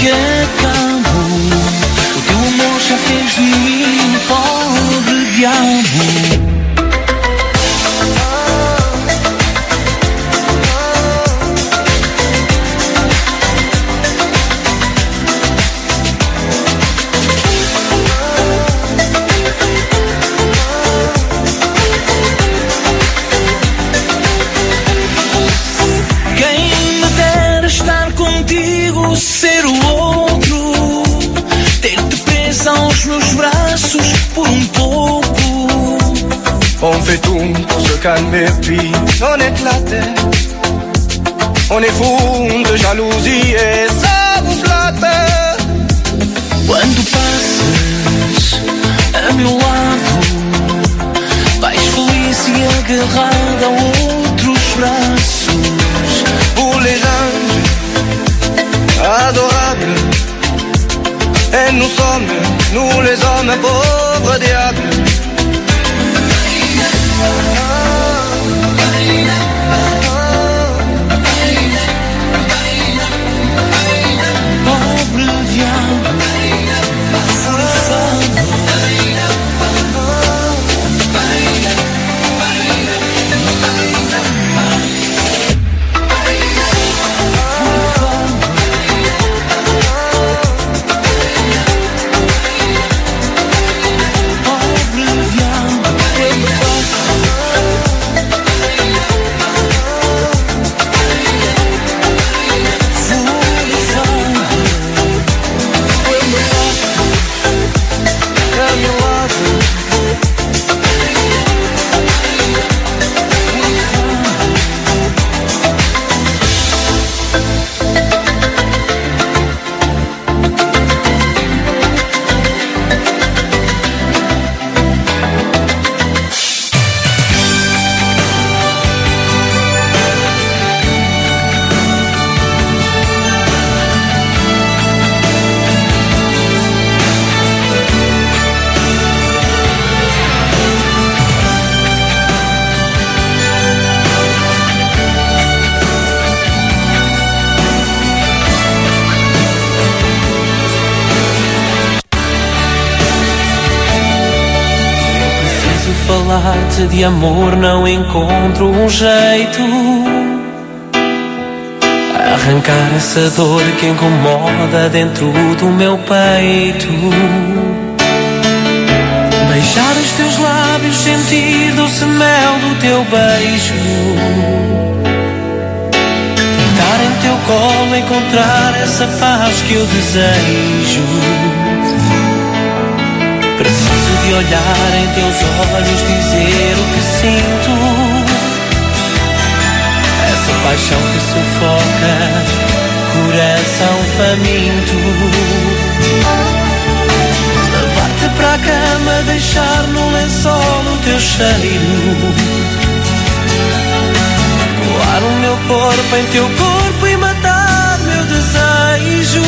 que acabo. O teu amor já fez de mim um pobre diabo. Ser o outro, ter-te presa aos meus braços por um pouco. On fait tout pour se calmer puis on éclate. On est fou de jalousie et ça vous flatte. Quando passas a meu lado, vais feliz e agarrada a outros braços. Pour les anges adorables, et nous sommes, nous les hommes pauvres diables. Pobre diabo, forçado. Falar-te de amor não encontro um jeito. Arrancar essa dor que incomoda dentro do meu peito. Beijar os teus lábios, sentir doce mel do teu beijo. Deitar em teu colo, encontrar essa paz que eu desejo. Preciso de olhar em teus olhos, dizer o que sinto. Essa paixão que sufoca, coração faminto. Levar-te para a cama, deixar no lençol o teu cheiro. Colar o meu corpo em teu corpo e matar meu desejo.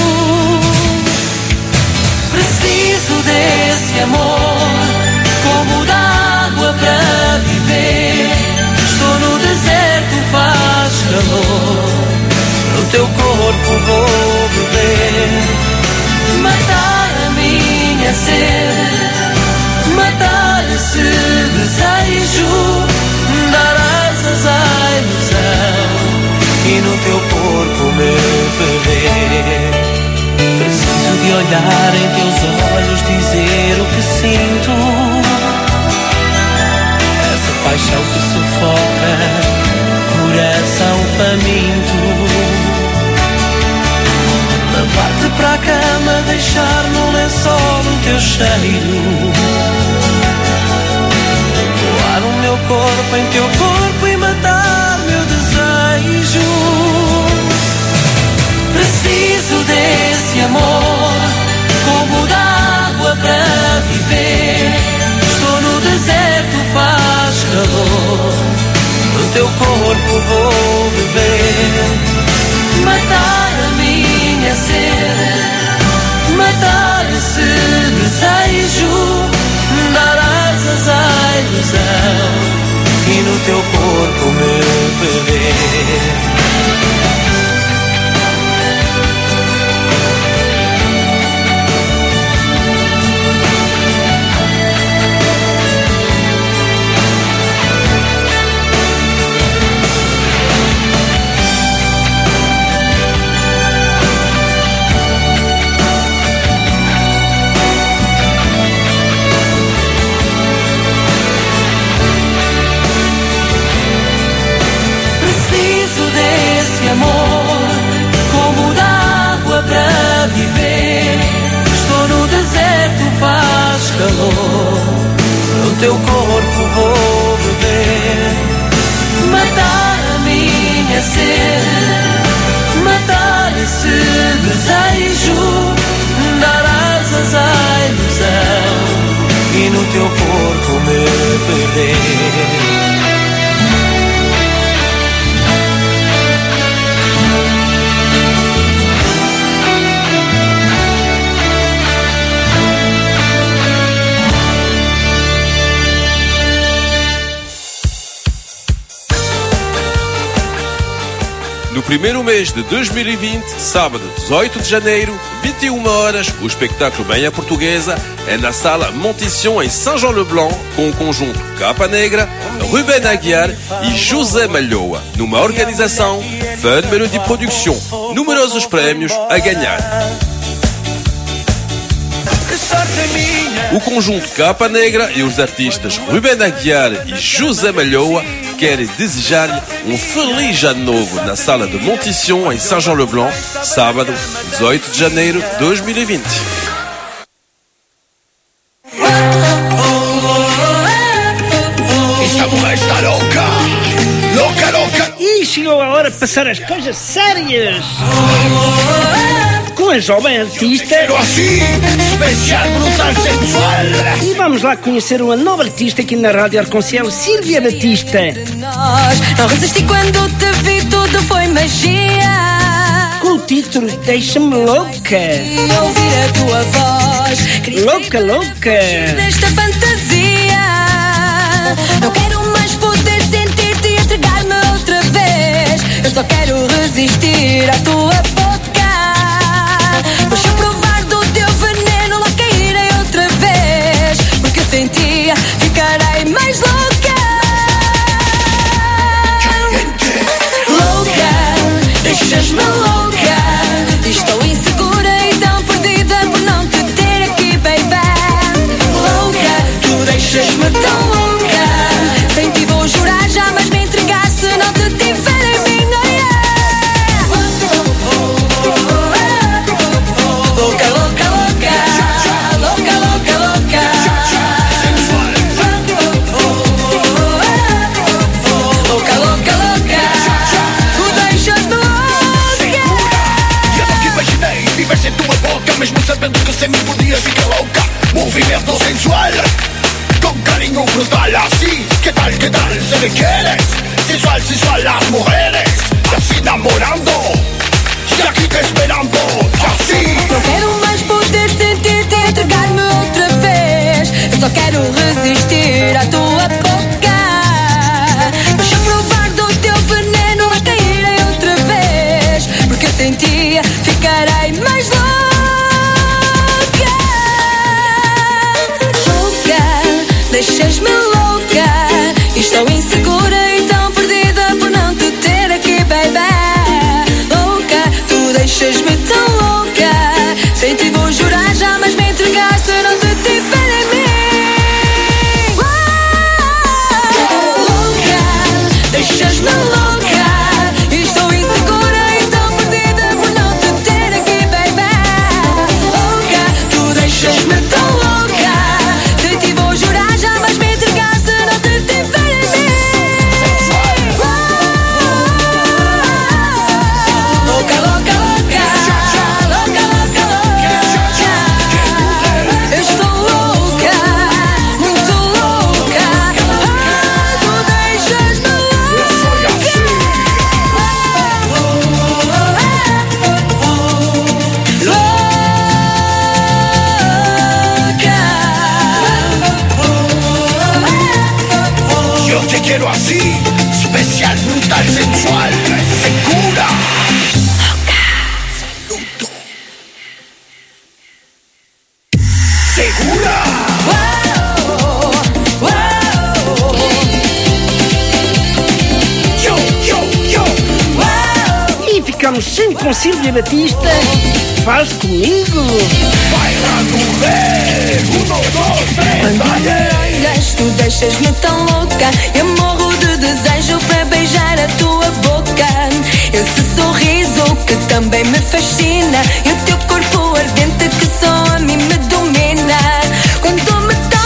Preciso desse amor, como d'água para viver. Estou no deserto, faz calor, no teu corpo vou beber. Matar a minha sede, matar esse desejo, dar asas à ilusão e no teu corpo me perder. Preciso de olhar em teus olhos, dizer o que sinto. Essa paixão que sufoca, coração faminto. Levar-te para a cama, deixar no lençol o teu cheiro. Colar o meu corpo em teu corpo e matar meu desejo. Preciso desse amor, como d'água para viver. Estou no deserto, faz calor, no teu corpo vou beber. Matar a minha sede, matar esse desejo, dar asas à ilusão e no teu corpo me perder. calor, no teu corpo vou beber, matar a minha sede, matar esse desejo, dar asas à ilusão e no teu corpo me perder. No primeiro mês de dois mil e vinte, sábado dezoito de janeiro, vinte e uma horas, o espetáculo Bem à Portuguesa é na sala Montição em Saint-Jean-le-Blanc, com o conjunto Capa Negra, Ruben Aguiar e José Malhoa, numa organização Fun Melody Production. Numerosos prémios a ganhar. O conjunto Capa Negra e os artistas Ruben Aguiar e José Malhoa querem desejar-lhe um feliz ano novo na sala de Montição em Saint-Jean-le-Blanc, sábado dezoito de janeiro de dois mil e vinte. Esta mulher está louca, louca, louca. E chegou a hora de passar as coisas sérias. Com a jovem artista assim, especial, brutal, sensual. E vamos lá conhecer uma nova artista aqui na Rádio Arconcel, Sílvia Batista. Não resisti quando te vi, tudo foi magia. Com o título Deixa-me Louca. E ouvir a tua voz, louca, louca. Nesta fantasia, não quero mais poder sentir-te e entregar-me outra vez. Eu só quero resistir à tua boca. Deixa eu provar do teu veneno, lá cairei outra vez. Porque sem ti ficarei mais louca. Louca, deixas-me louca. Estou insegura e tão perdida por não te ter aqui, baby. Louca, tu deixas-me tão louca. Sem ti vou jurar jamais me entregar se não te tiver em mim. Louca, louca, louca, louca, louca, louca. Louca, louca, louca. Tu deixas-me louca. E eu nunca imaginei viver sem tua boca, mesmo sabendo que sem mim podia ficar louca. Movimento sensual, con carinho brutal, así. ¿Qué tal, qué tal, se me quieres? Sensual, sensual, las mujeres. Y así enamorando, y aquí te esperando, y así. Não quero mais poder sentir-te e entregar-me outra vez. Eu só quero resistir à tua boca. Deixa eu provar do teu veneno, lá cairei outra vez. Porque sem ti ficarei mais louca. Louca, deixas-me louca. Estou insegura e tão perdida por não te ter aqui, baby. Louca, tu deixas-me tão louca. Sem ti vou jurar jamais me entregar se não te tiver em mim. Louca, deixas-me louca. Estou insegura e tão perdida por não te ter aqui, baby. Louca, tu deixas-me tão louca. Sem ti vou jurar jamais me entregar se não te tiver em mim. Louca, louca, louca. Louca, louca, louca. Eu estou louca, muito louca. Ah, tu deixas-me louca. Yo te quiero así, especial, brutal, sensual, segura. Saludo. Segura. Yo, yo, yo. E ficamos sempre com Sílvia Batista. Faz comigo. Bailando bem, um, dois, três, olhas, tu deixas-me tão louca. Eu morro de desejo para beijar a tua boca. Esse sorriso que também me fascina, e o teu corpo ardente que só a mim me domina. Quando me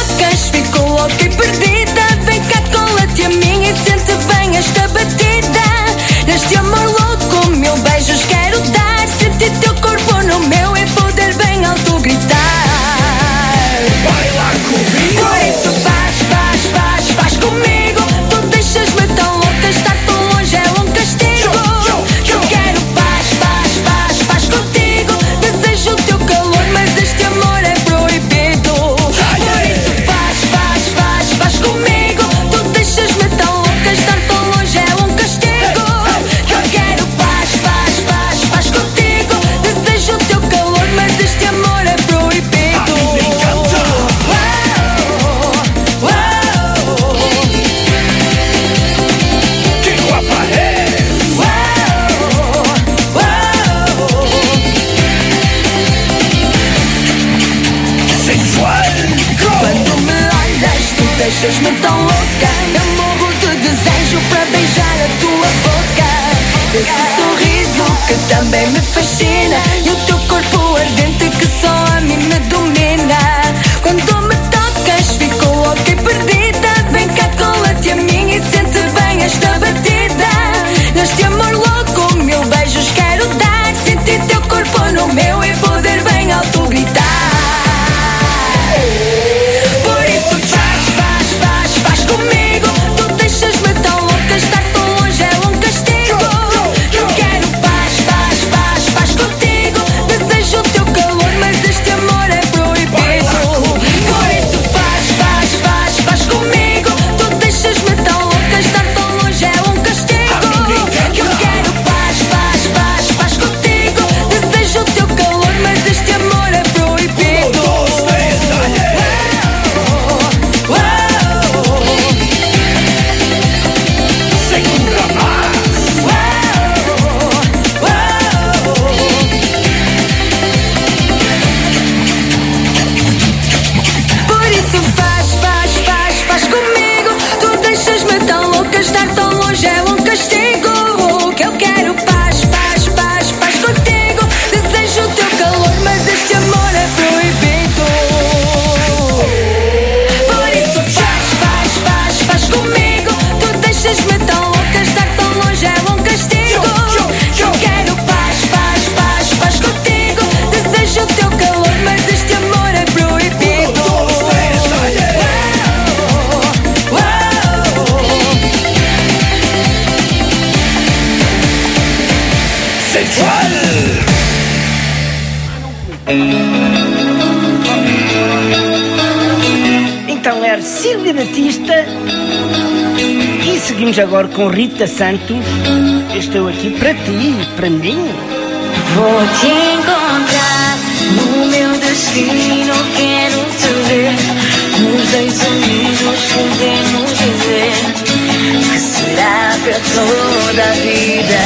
deixas-me tão louca. Eu morro de desejo para beijar a tua boca. Esse sorriso que também me fascina e o teu corpo ardente que só a mim me domina. Quando me tocas fico louca e perdida. Vem cá, cola-te a mim e sente bem esta batida. Neste amor louco mil beijos quero dar. Sentir teu corpo no meu e poder bem alto gritar. Por isso faz, faz, faz, faz comigo. Tu deixas-me tão louca, estar tão longe é um castigo. Eu quero paz, paz, paz, paz contigo. Desejo o teu calor, mas este amor é proibido. Por isso faz, faz, faz, faz comigo. Tu deixas-me tão louca, estar tão longe é um castigo. Eu quero paz, paz, paz, paz contigo. Desejo o teu calor, mas este amor é proibido. Por isso faz, faz, faz, faz comigo. Tu deixas-me tão louca, estar tão longe é um castigo. Que eu quero paz, paz, paz, paz contigo. Desejo o teu calor, mas este amor é proibido. Por isso faz, faz, faz, faz comigo. Tu deixas-me tão louca, estar tão longe é um castigo. Que eu quero paz, paz, paz, paz contigo. Desejo o teu calor, mas este amor é proibido. Então era Silvia Batista e seguimos agora com Rita Santos. Estou aqui para ti, para mim. Vou te encontrar no meu destino, quero te ver. Nos dois amigos podemos dizer que será para toda a vida.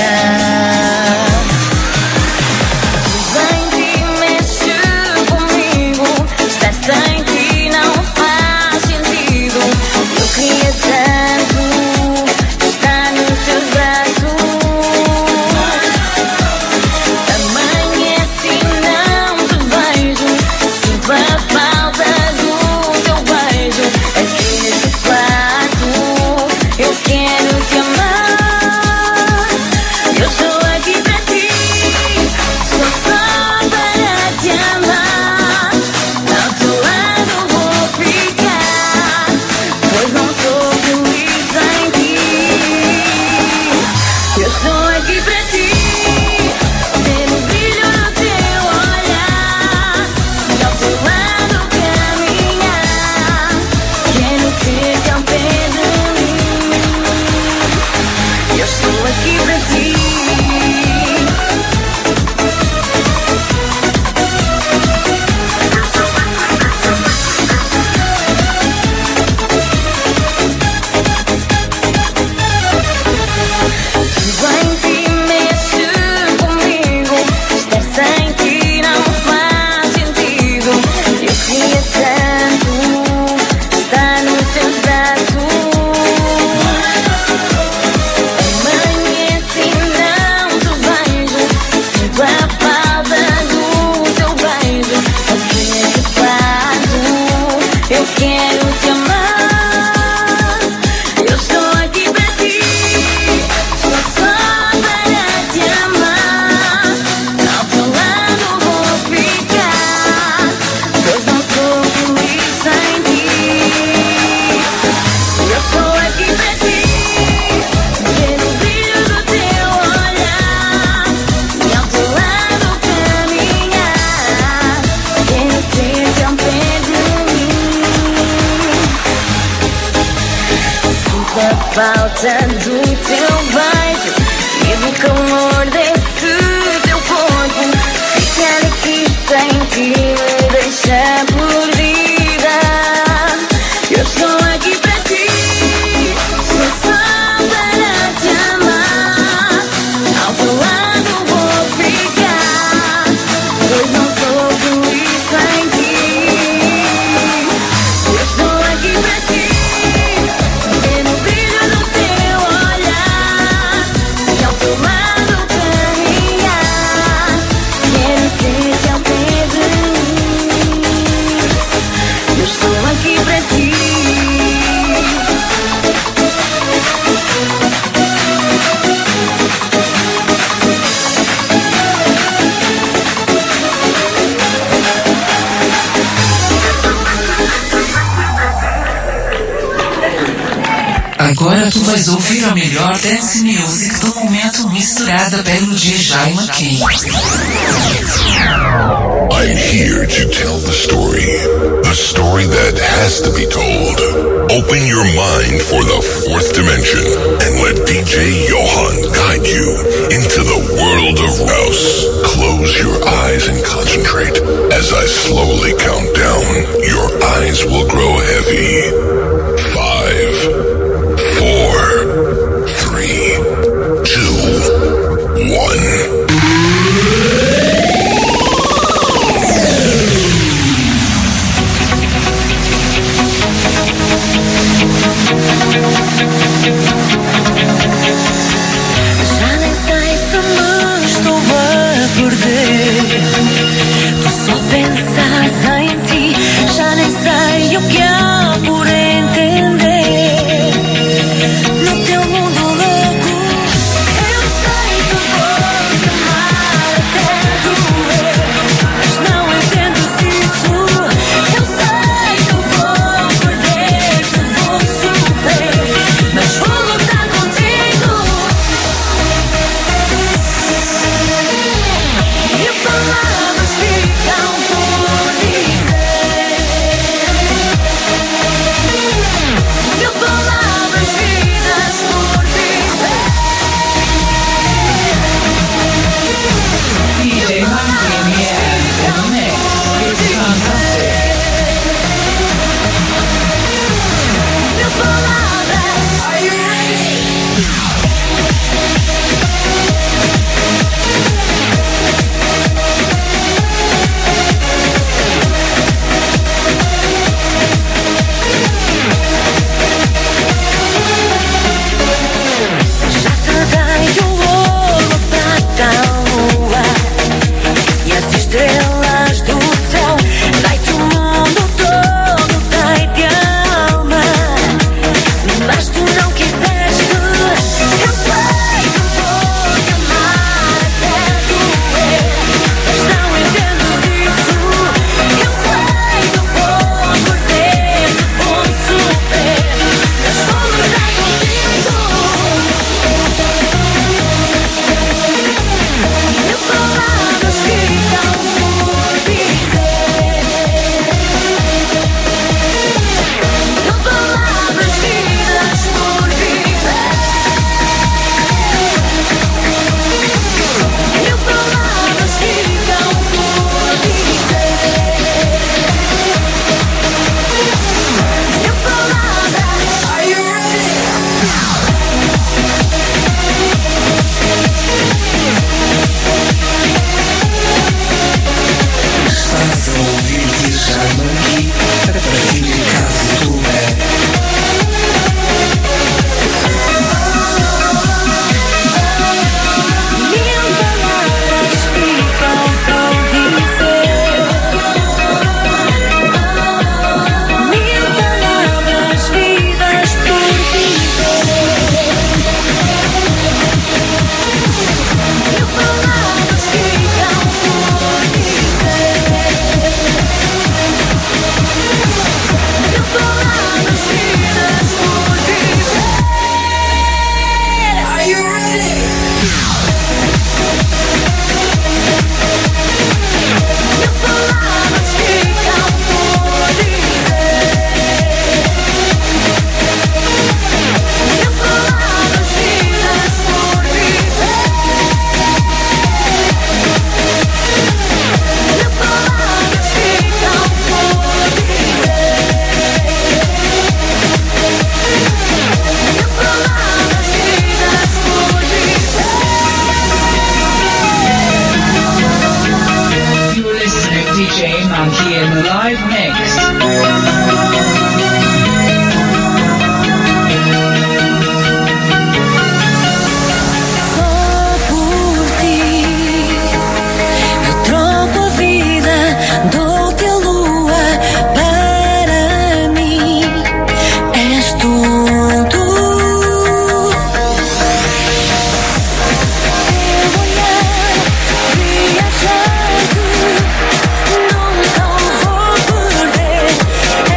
Vem e mexe comigo, estar sem ti não faz sentido. Eu queria tanto estar nos teus braços. Amanhece e não te vejo, sinto a falta do teu beijo. Aqui neste quarto eu quero te amar. Eu estou aqui para ti, sou só para te amar. Ao teu lado vou ficar, pois não sou feliz sem ti. Eu estou aqui para ti, ver o brilho no teu olhar e ao teu lado caminhar. Quero ter-te ao pé de mim. Eu estou aqui para ti. Vem e mexe comigo, estar sem ti não faz sentido. Eu queria tanto estar nos teus braços. Amanhece e não te vejo, sinto a falta do teu beijo. Aqui neste quarto eu quero te amar. Eu estou aqui para ti, sou só para te amar. Ao teu lado vou ficar, pois não sou feliz sem ti. Eu estou aqui para ti, ver o brilho do teu olhar e ao teu lado caminhar. Quero ter-te ao pé de mim. Sinto a falta do teu beijo e do calor desse teu corpo. Ficar aqui sem ti me deixa perdida. Eu estou aqui para ti, sou só para te amar. Ao teu lado vou ficar, pois não sou feliz sem ti. Eu estou aqui para ti, Agora tu vais ouvir a melhor dance music do momento misturada pelo D J McKay. I'm here to tell the story, the story that has to be told. Open your mind for the fourth dimension and let D J Johan guide you into the world of Rouse. Close your eyes and concentrate. As I slowly count down, your eyes will grow heavy. Five, four, three, two, one. Já nem sei se me estou a perder. Tu só pensas em ti. Já nem sei o que há por entender. No teu mundo louco, eu sei que vou amar até doer. Mas não entendes isso. Eu sei que vou perder, que vou sofrer. Mas vou lutar contigo. E palavras ficam por dizer. Mil palavras vidas por viver. D J McKay é no mix. It's fantastic. Mil palavras. Are you ready? Já te dei o ouro, prata, a lua e as estrelas do céu. Dei-te o mundo todo, dei-te a alma, mas tu não quiseste. Eu sei que vou te amar até doer, mas não entendes isso. Eu sei que vou perder, que vou sofrer, mas vou lutar contigo. Mil palavras ficam por dizer. Mil palavras vidas por viver. Mil palavras ficam por dizer. Mil palavras. Are you ready? Estás a ouvir D J McKay para ti em casa tu é. Mil palavras ficam por dizer. Mil palavras vidas por viver. Mil palavras ficam por dizer. Mil palavras vidas por viver. Are you ready? Mil palavras ficam por dizer. Mil palavras vidas por viver. Mil palavras ficam por dizer. Mil palavras vidas por viver. You're listening to D J McKay in the live mix. Só por ti eu troco a vida, dou-te a lua. Para mim és tudo. Teu olhar viajado, nunca o vou perder.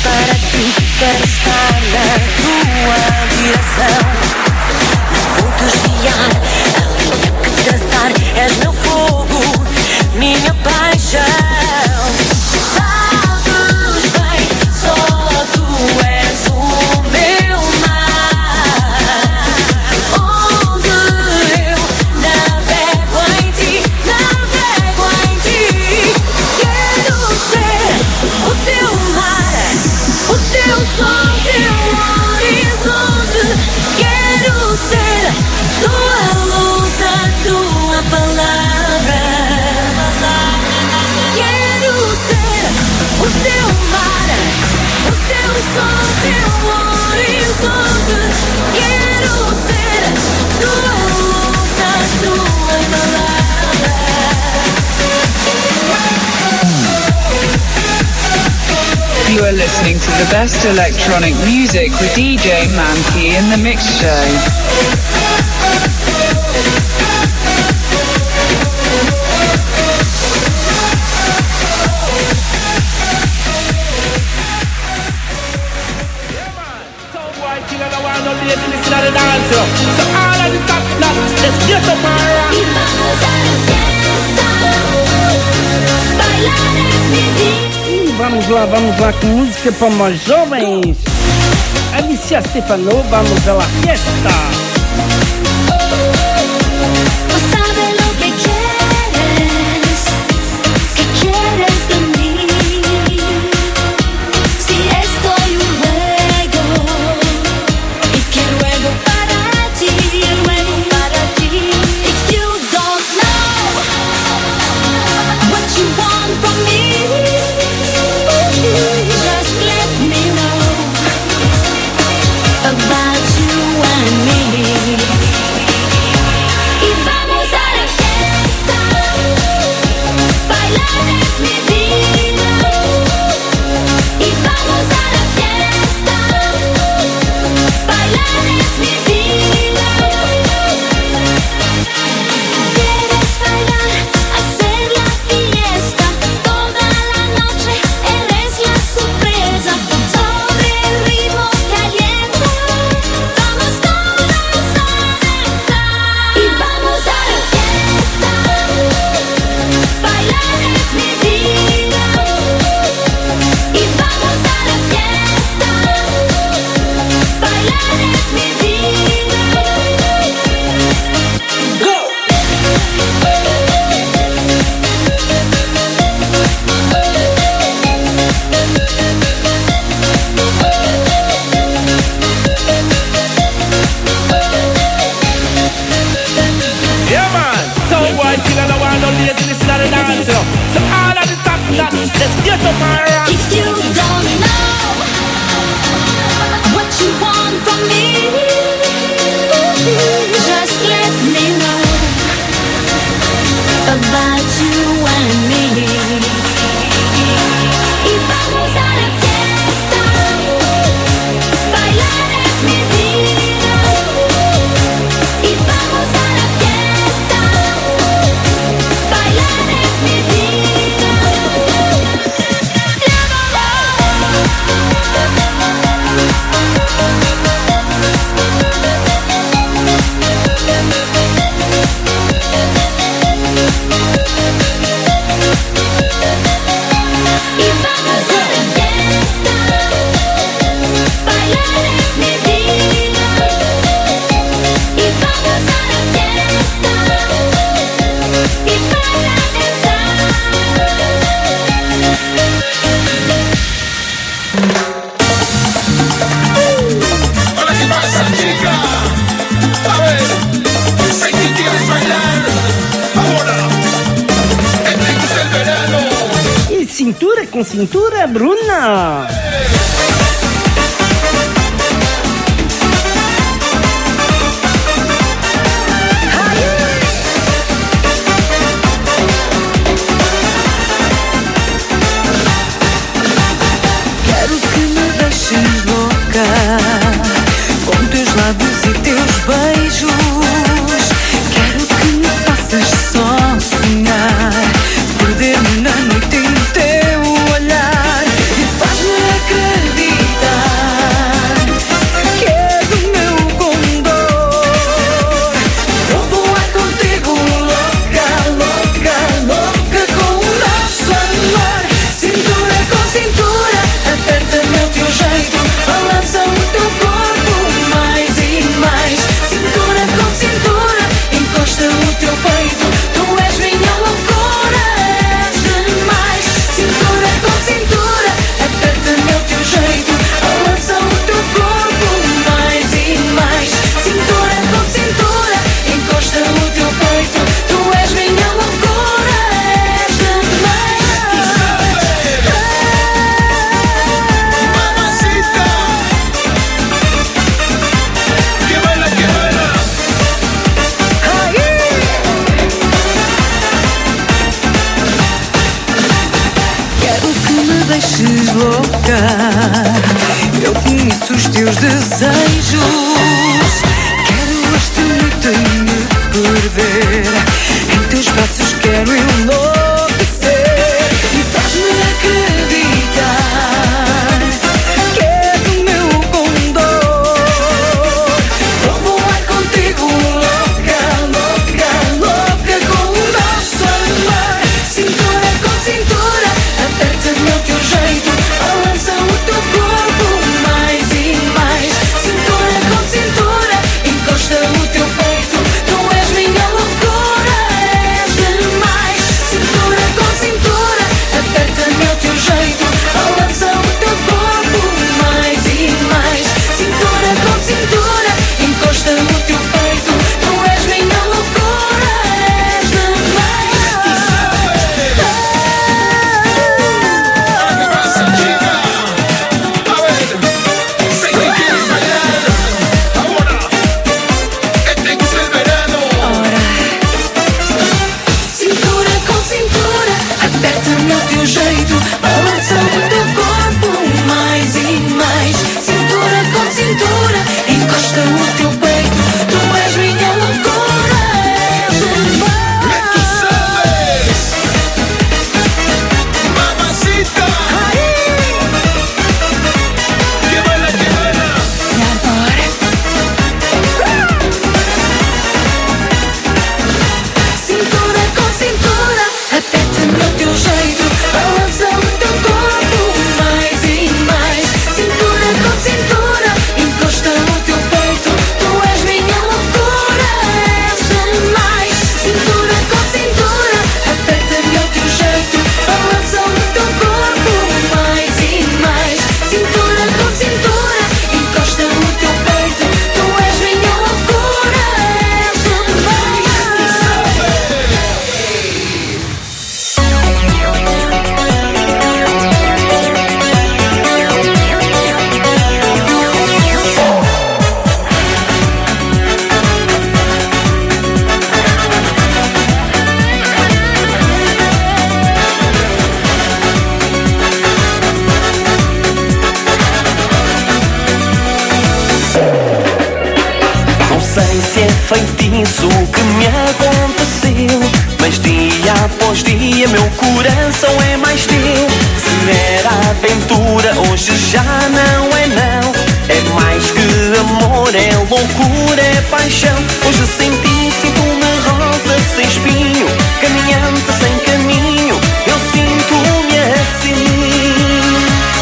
para ti, para estar na tua direção. Não vou desviar, a linha que traçar, és meu fogo, minha paixão. Sabes bem, só tu és o meu mar, onde eu navego em ti, navego em ti. Quero ser o teu mar, o teu sol, teu horizonte. Quero ser tua luz, a tua palavra. Quero ser o teu mar, o teu sol, teu horizonte. Quero ser tua luz, a tua palavra. You are listening to the best electronic music with D J Mankey in the Mix Show. E vamos lá, vamos lá com música para mais jovens. Alicia Stefano, vamos a la fiesta. Sabes lo que quieres, que quieres de mí. Si estoy un juego y que ruego para ti, ruego para ti. If you don't know what you want from me, just let me know about you and me. Y vamos a la fiesta, bailar es mi vida. Y vamos a la fiesta, bailar es mi vida. Quieres bailar, hacer la fiesta toda la noche, eres la sorpresa. Sobre el ritmo caliente, vamos todos a danzar. Y vamos a la fiesta, bailar es mi vida. Y vamos a la fiesta, bailar es mi vida. Go! Yeah, man. So white thing and I want no lazy listen to the dance, you know. So all of the top notch, let's get up and rock. If you don't know what you want from me, just let me know about you and me. Y vamos a la fiesta, bailar es mi vida. Y vamos a la fiesta, bailar es mi vida. cintura com cintura, Bruna. Quero que me deixes louca com teus lábios e teus beijos. Quero que me faças só sonhar, perder-me na noite em teu olhar e faz-me acreditar meus desejos. Quero esta noite me perder. Em teus braços quero enlouquecer. E faz-me acreditar que és o meu condor. Vou voar contigo, louca, louca, louca, com o nosso amor. Cintura com cintura, aperta-me ao teu jeito, balança o teu corpo mais e mais. Cintura com cintura, encosta o teu peito, tu és minha loucura, és demais. Cintura com cintura, aperta-me ao teu jeito, balança o teu corpo mais e mais. Cintura com cintura, encosta o teu peito, tu és minha loucura, és demais. Cintura com cintura, aperta-me ao teu jeito, balança o teu corpo mais e mais. Cintura com cintura, encosta o teu peito, tu és minha loucura, és demais. Tu sabes, mamacita, que buena, que buena. E agora? Cintura com cintura, aperta-me ao teu jeito, balança o teu corpo mais e mais. Cintura com cintura, encosta o teu peito, tu és minha loucura, és demais. Cintura com cintura, aperta-me ao teu jeito, balança o teu corpo mais e mais. Cintura com cintura, encosta o teu peito, tu és minha loucura, és demais. Não sei se é feitiço que me aconteceu, mas dia após dia meu coração é mais teu. Se era aventura, hoje já não é não. É mais que amor, é loucura, é paixão. Hoje senti, sinto-me rosa sem espinho, caminhante sem caminho, eu sinto-me assim.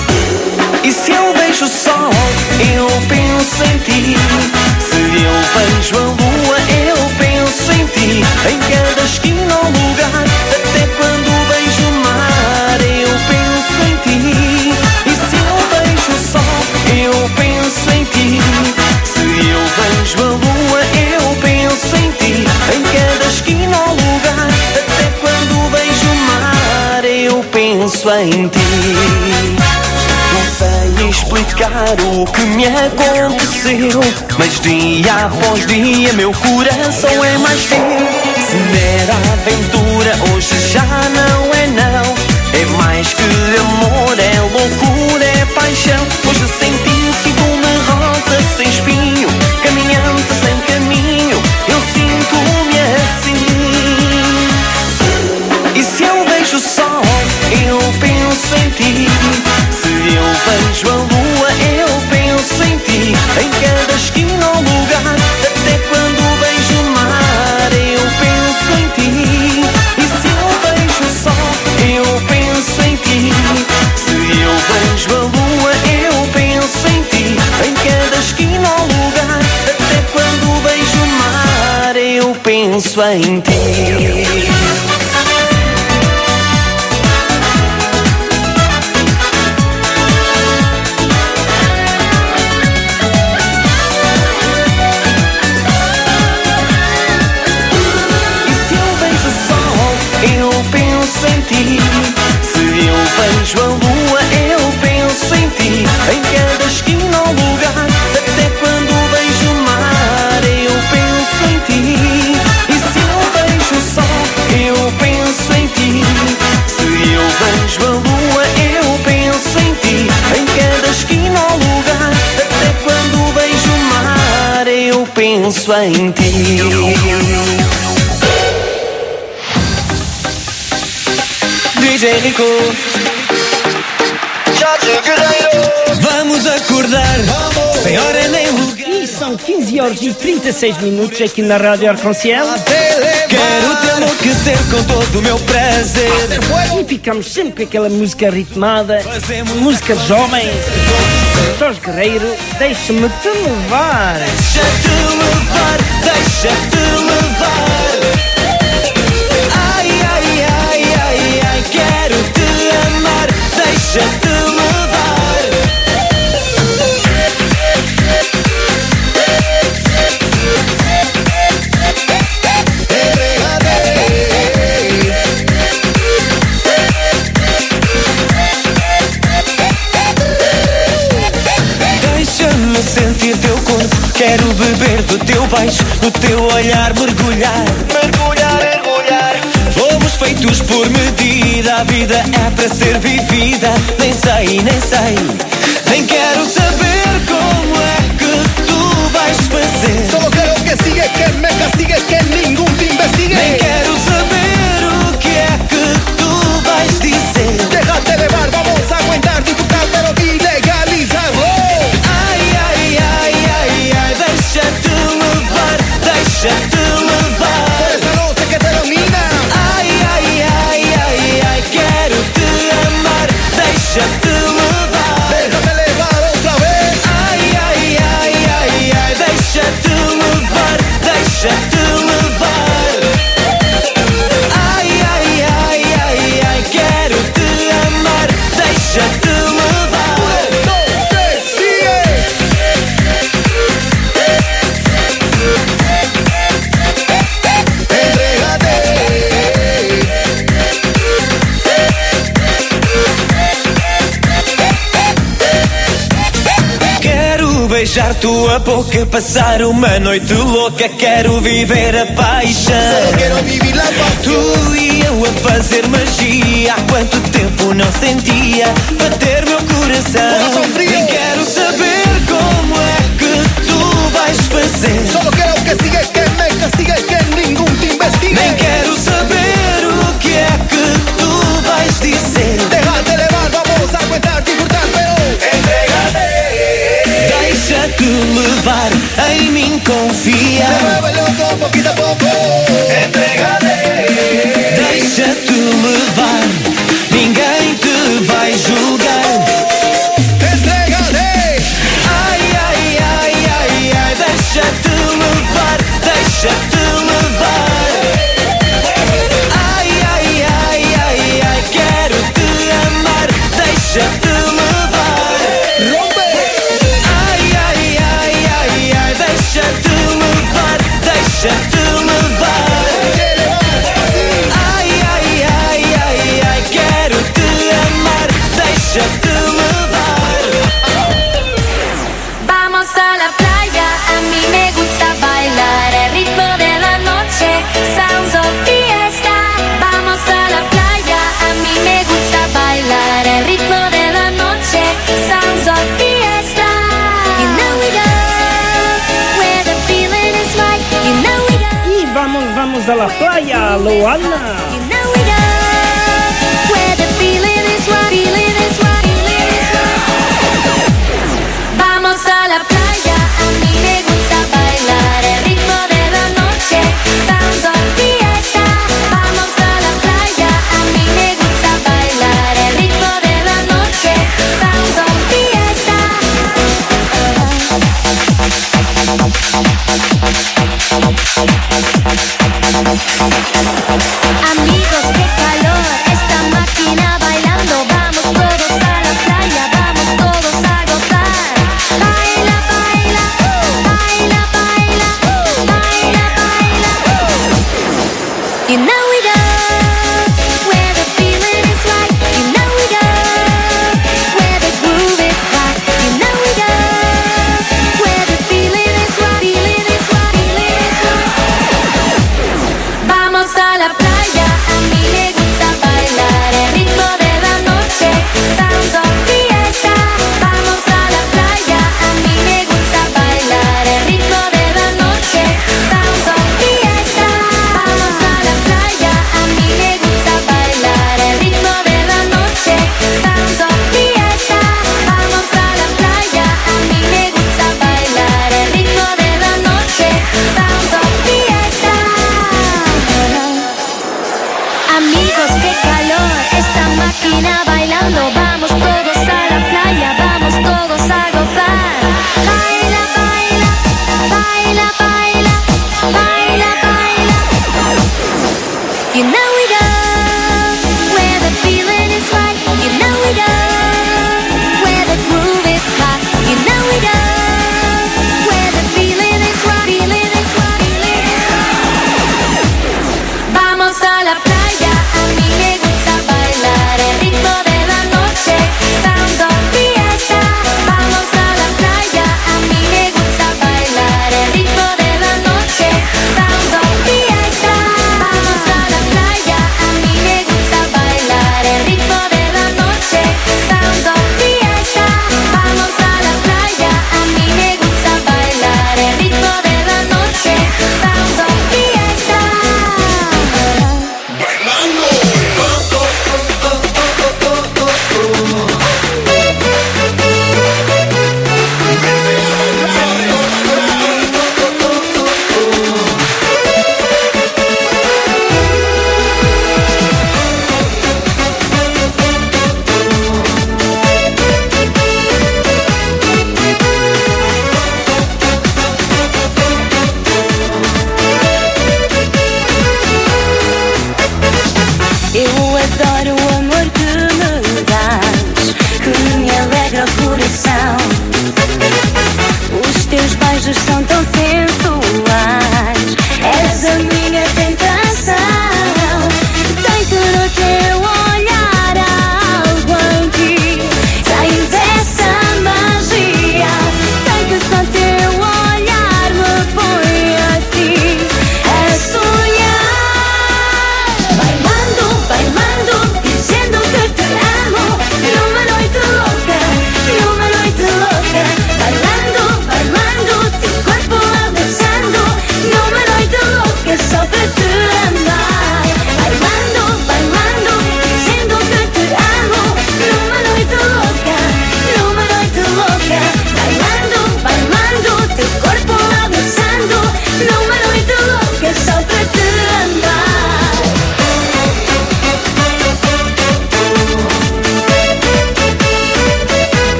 E se eu vejo o sol, eu penso em ti. Se eu vejo a lua, eu penso em ti. Em cada esquina ou lugar, até quando vejo o mar, eu penso em ti. E se eu vejo o sol, eu penso em ti. Se eu vejo a lua, eu penso em ti. Em cada esquina ou lugar, até quando vejo o mar, eu penso em ti. Não sei explicar o que me aconteceu, mas dia após dia meu coração é mais teu. Se era aventura, hoje já não é não. É mais que amor, é loucura, é paixão. Hoje senti, sinto-me rosa sem espinho, caminhante sem caminho, eu sinto-me assim. E se eu vejo o sol, eu penso em ti. Se eu vejo a lua, eu penso em ti. Em cada esquina ou lugar, até quando vejo o mar, eu penso em ti. E se eu vejo o sol, eu penso em ti. Se eu vejo a lua, eu penso em ti. Em cada esquina ou lugar, até quando vejo o mar, eu penso em ti. Eu penso em ti. Se eu vejo a lua, eu penso em ti. Em cada esquina ou lugar, até quando vejo o mar, eu penso em ti. E se eu vejo o sol, eu penso em ti. Se eu vejo a lua, eu penso em ti. Em cada esquina ou lugar, até quando eu penso em ti. D J Rico, vamos acordar, sem hora nem lugar. E são quinze horas e trinta e seis minutos aqui na Rádio Arconciel. Quero te enlouquecer com todo o meu prazer. E ficamos sempre com aquela música ritmada, música jovem. Jorge Guerreiro, deixa-me te levar. Deixa-te levar, deixa-te levar. Ai, ai, ai, ai, ai, quero te amar. Deixa-te levar. Deixa-me sentir teu corpo, quero beber do teu beijo, no teu olhar mergulhar. Mergulhar, mergulhar. Fomos feitos por medida, a vida é para ser vivida. Nem sei, nem sei, nem quero saber como é que tu vais fazer. Solo quiero que sigue, que me castigue, que ningún te investigue. Nem quero saber o que é que tu vais dizer. Déjate levar, vamos a aguentar, disfrutar, pero ilegalizarlo. Deixa-te levar, deixa-te levar. Por esa noche que te domina. Ai, ai, ai, ai, ai, quero te amar. Deixa-te levar. Déjame levar outra vez. Ai, ai, ai, ai, ai, deixa-te levar, deixa-te levar. Ai, ai, ai, ai, ai, quero te amar. Deixa-te levar. Um, dos, tres, sigue. Beijar tua boca, passar uma noite louca. Quero viver a paixão. Solo quiero vivir la pasión. Tu e eu a fazer magia. Há quanto tempo não sentia bater meu coração. Coração frio. Nem quero saber como é que tu vais fazer. Solo quiero que sigue, que me castigue, que ningún te investigue. Nem quero saber o que é que tu vais dizer. Déjate levar, vamos a aguentar, disfrutar, pero entrégate. Deixa-te levar, em mim confia. Muévelo poquito a poco. Entrégate. Deixa-te levar, ninguém te vai julgar. Entrégate. Ai, ai, ai, ai, ai, deixa-te levar, deixa-te levar. Ai, ai, ai, ai, ai, quero te amar. Deixa-te levar. Rompe. Ai, ai, ai, ai, ai, deixa-te levar, deixa-te levar. Ai, ai, ai, ai, ai, quero te amar. Deixa-te levar. Vamos a la playa, a mí me gusta bailar el ritmo de la noche, sounds of fiesta. Vamos a la playa, a mí me gusta bailar el ritmo de la noche, sounds of fiesta. You know we go where the feeling is right. You know we go. E vamos, vamos a la playa, Luana. You know we go where the feeling is right. Feeling is right. Feeling is right. Vamos a la playa, a mí me gusta bailar el ritmo de la noche, sounds of fiesta. Vamos a la playa, a mí me gusta bailar el ritmo de la noche, sounds of fiesta. Amigos, qué calor, esta máquina bailando, vamos.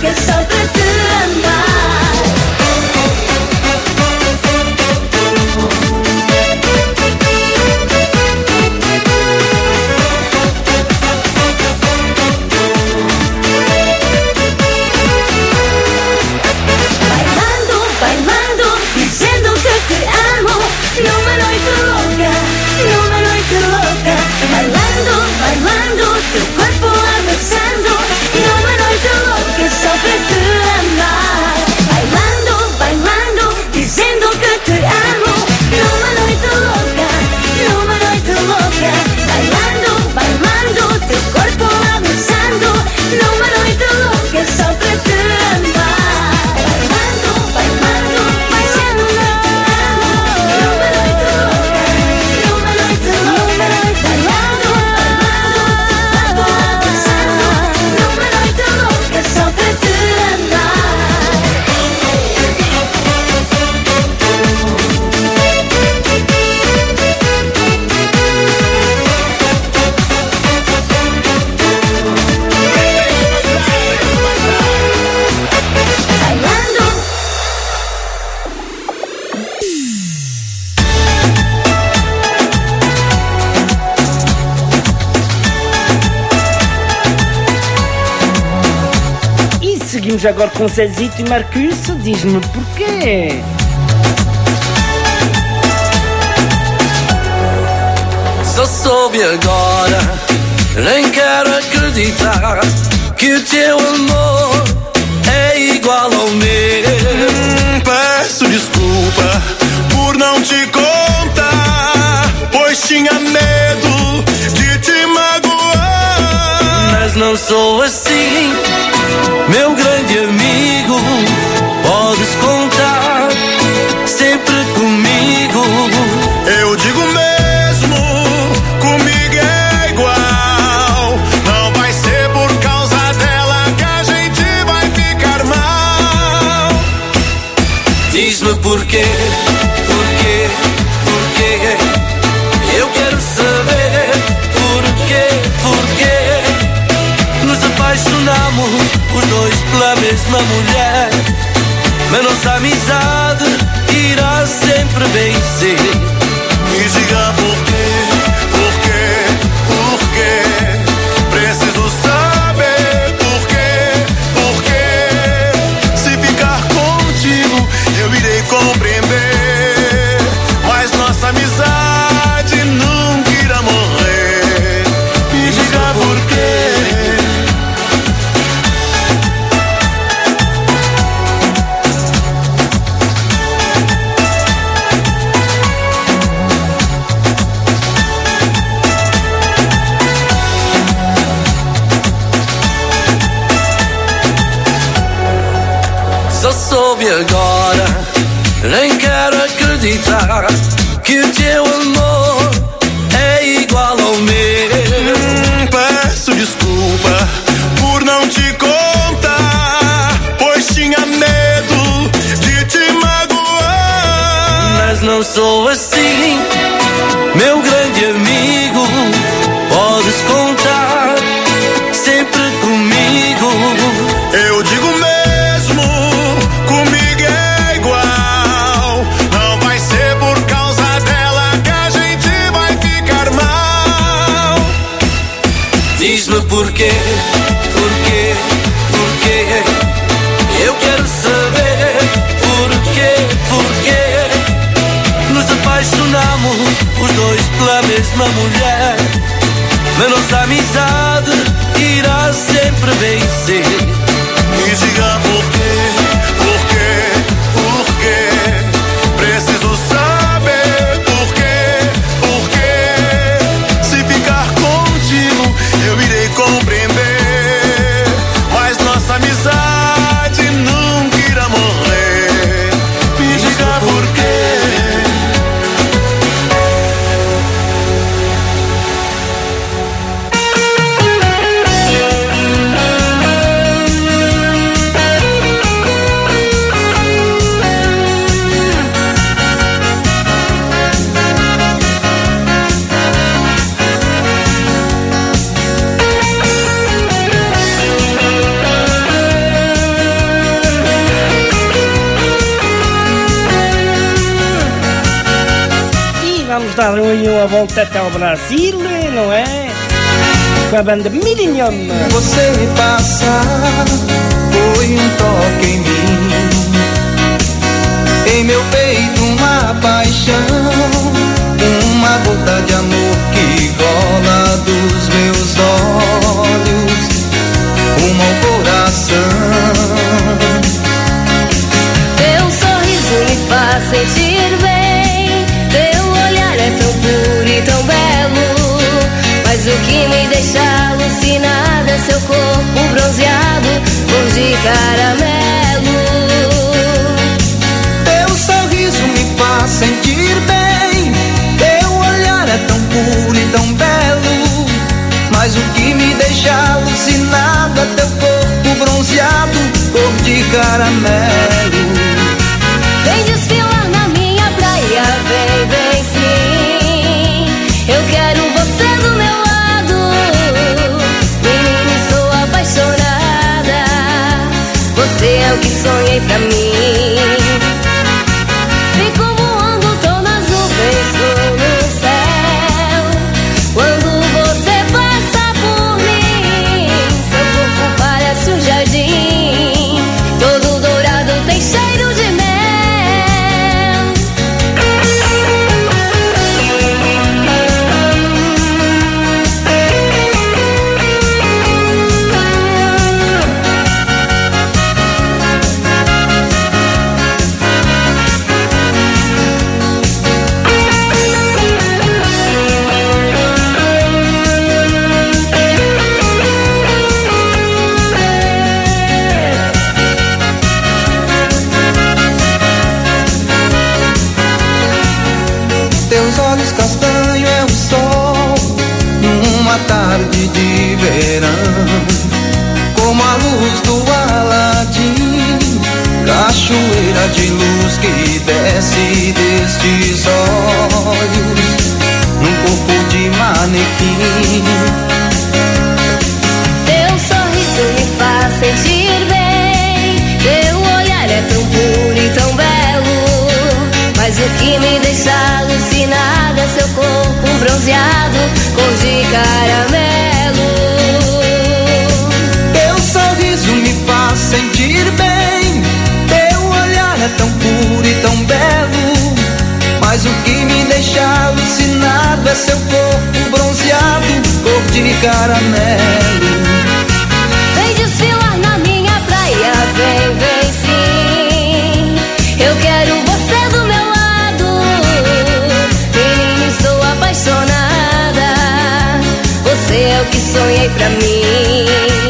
louca só pra te amar. Bailando, bailando, dizendo que te amo. Numa noite louca, numa noite louca. Bailando, bailando, teu corpo abraçando. Numa noite louca só pra te amar. Bailando, bailando, dizendo que te amo. Numa noite louca, numa noite louca. Bailando, bailando, teu corpo abraçando. Numa noite louca só pra te amar. Bailando, bailando, dizendo que te amo. Numa noite louca, numa noite louca. Bailando, bailando, teu corpo abraçando. Numa noite louca só pra te amar. Bailando. E seguimos agora com Zezito e Marcus. Diz-me porquê. Só soube agora, nem quero acreditar que o teu amor é igual ao meu. Hum, peço desculpa por não te contar, pois tinha medo de te magoar. Mas não sou assim, meu grande amigo. Podes contar sempre comigo. Eu digo mesmo, comigo é igual. Não vai ser por causa dela que a gente vai ficar mal. Diz-me porquê, porquê, porquê. Eu quero saber porquê, porquê. Nos apaixonamos os dois pela mesma mulher, mas nossa amizade irá sempre vencer. Me diga porquê, porquê, porquê. Preciso saber porquê, porquê. Se ficar contigo, eu irei compreender. Mas nossa amizade nunca irá morrer. Me diga porquê. Só soube agora, nem quero acreditar que o teu amor é igual ao meu. Hum, peço desculpa por não te contar, pois tinha medo de te magoar. Mas não sou assim, meu grande amigo. Podes contar sempre comigo. Eu digo mesmo, comigo é igual. Não vai ser por causa dela que a gente vai ficar mal. Diz-me porquê, porquê, porquê. Eu quero saber porquê, porquê. Nos apaixonamos os dois pela mesma mulher, mas nossa amizade irá sempre vencer. Me diga porquê, porquê, porquê. Preciso saber porquê, porquê. Se ficar contigo, eu irei compreender. Mas nossa amizade nunca irá morrer. Me diga porquê. eles daram aí uma volta até ao Brasil, não é? Com a banda Millennium. Você passar foi um toque em mim, em meu peito uma paixão, uma gota de amor que rola dos meus olhos, rumo ao coração. Teu sorriso me faz sentir bem, teu olhar é tão puro e tão belo, mas o que me deixa alucinada é seu corpo bronzeado, cor de caramelo. Teu sorriso me faz sentir bem, teu olhar é tão puro e tão belo, mas o que me deixa alucinado é teu corpo bronzeado, cor de caramelo. Vem desfilar na minha praia, vem, vem sim, eu quero você do meu lado, menina, sou apaixonada, você é o que sonhei pra mim. Fico voando, tô nas nuvens, tô no céu, quando você passa por mim, seu corpo parece um jardim, todo dourado, tem cheiro de mel. Teus olhos castanho é o sol numa tarde de verão, como a luz do Aladim, cachoeira de luz que desce destes olhos, num corpo de manequim. Teu sorriso me faz sentir bem, teu olhar é tão puro e tão belo, mas o que me deixa alucinada é seu corpo bronzeado, cor de caramelo. Teu sorriso me faz sentir bem, teu olhar é tão puro e tão belo, mas o que me deixa alucinado é seu corpo bronzeado, cor de caramelo. Vem desfilar na minha praia, vem, vem sim, eu quero você do meu lado, menina, estou apaixonada, você é o que sonhei pra mim.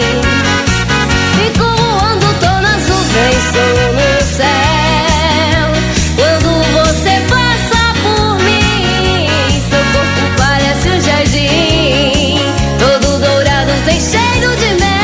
Fico voando, tô nas nuvens, sou no céu, quando você passa por mim, seu corpo parece um jardim, todo dourado, tem cheiro de mel.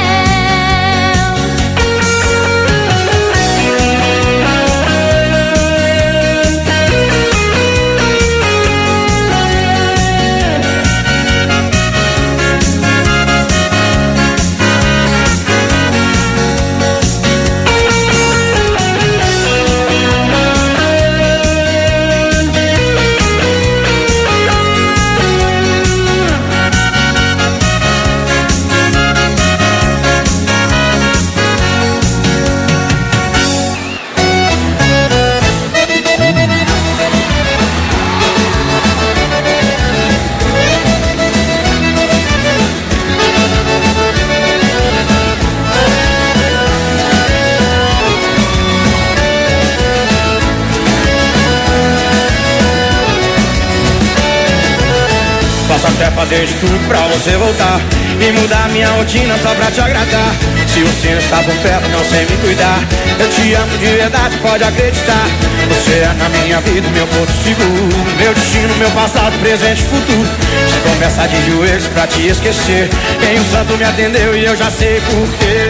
Posso até fazer de tudo pra você voltar e mudar minha rotina só pra te agradar. Se você não está por perto, não sei me cuidar. Eu te amo de verdade, pode acreditar. Você é na minha vida, meu porto seguro, meu destino, meu passado, presente e futuro. Se conversar de joelhos pra te esquecer, quem o santo me atendeu e eu já sei porquê.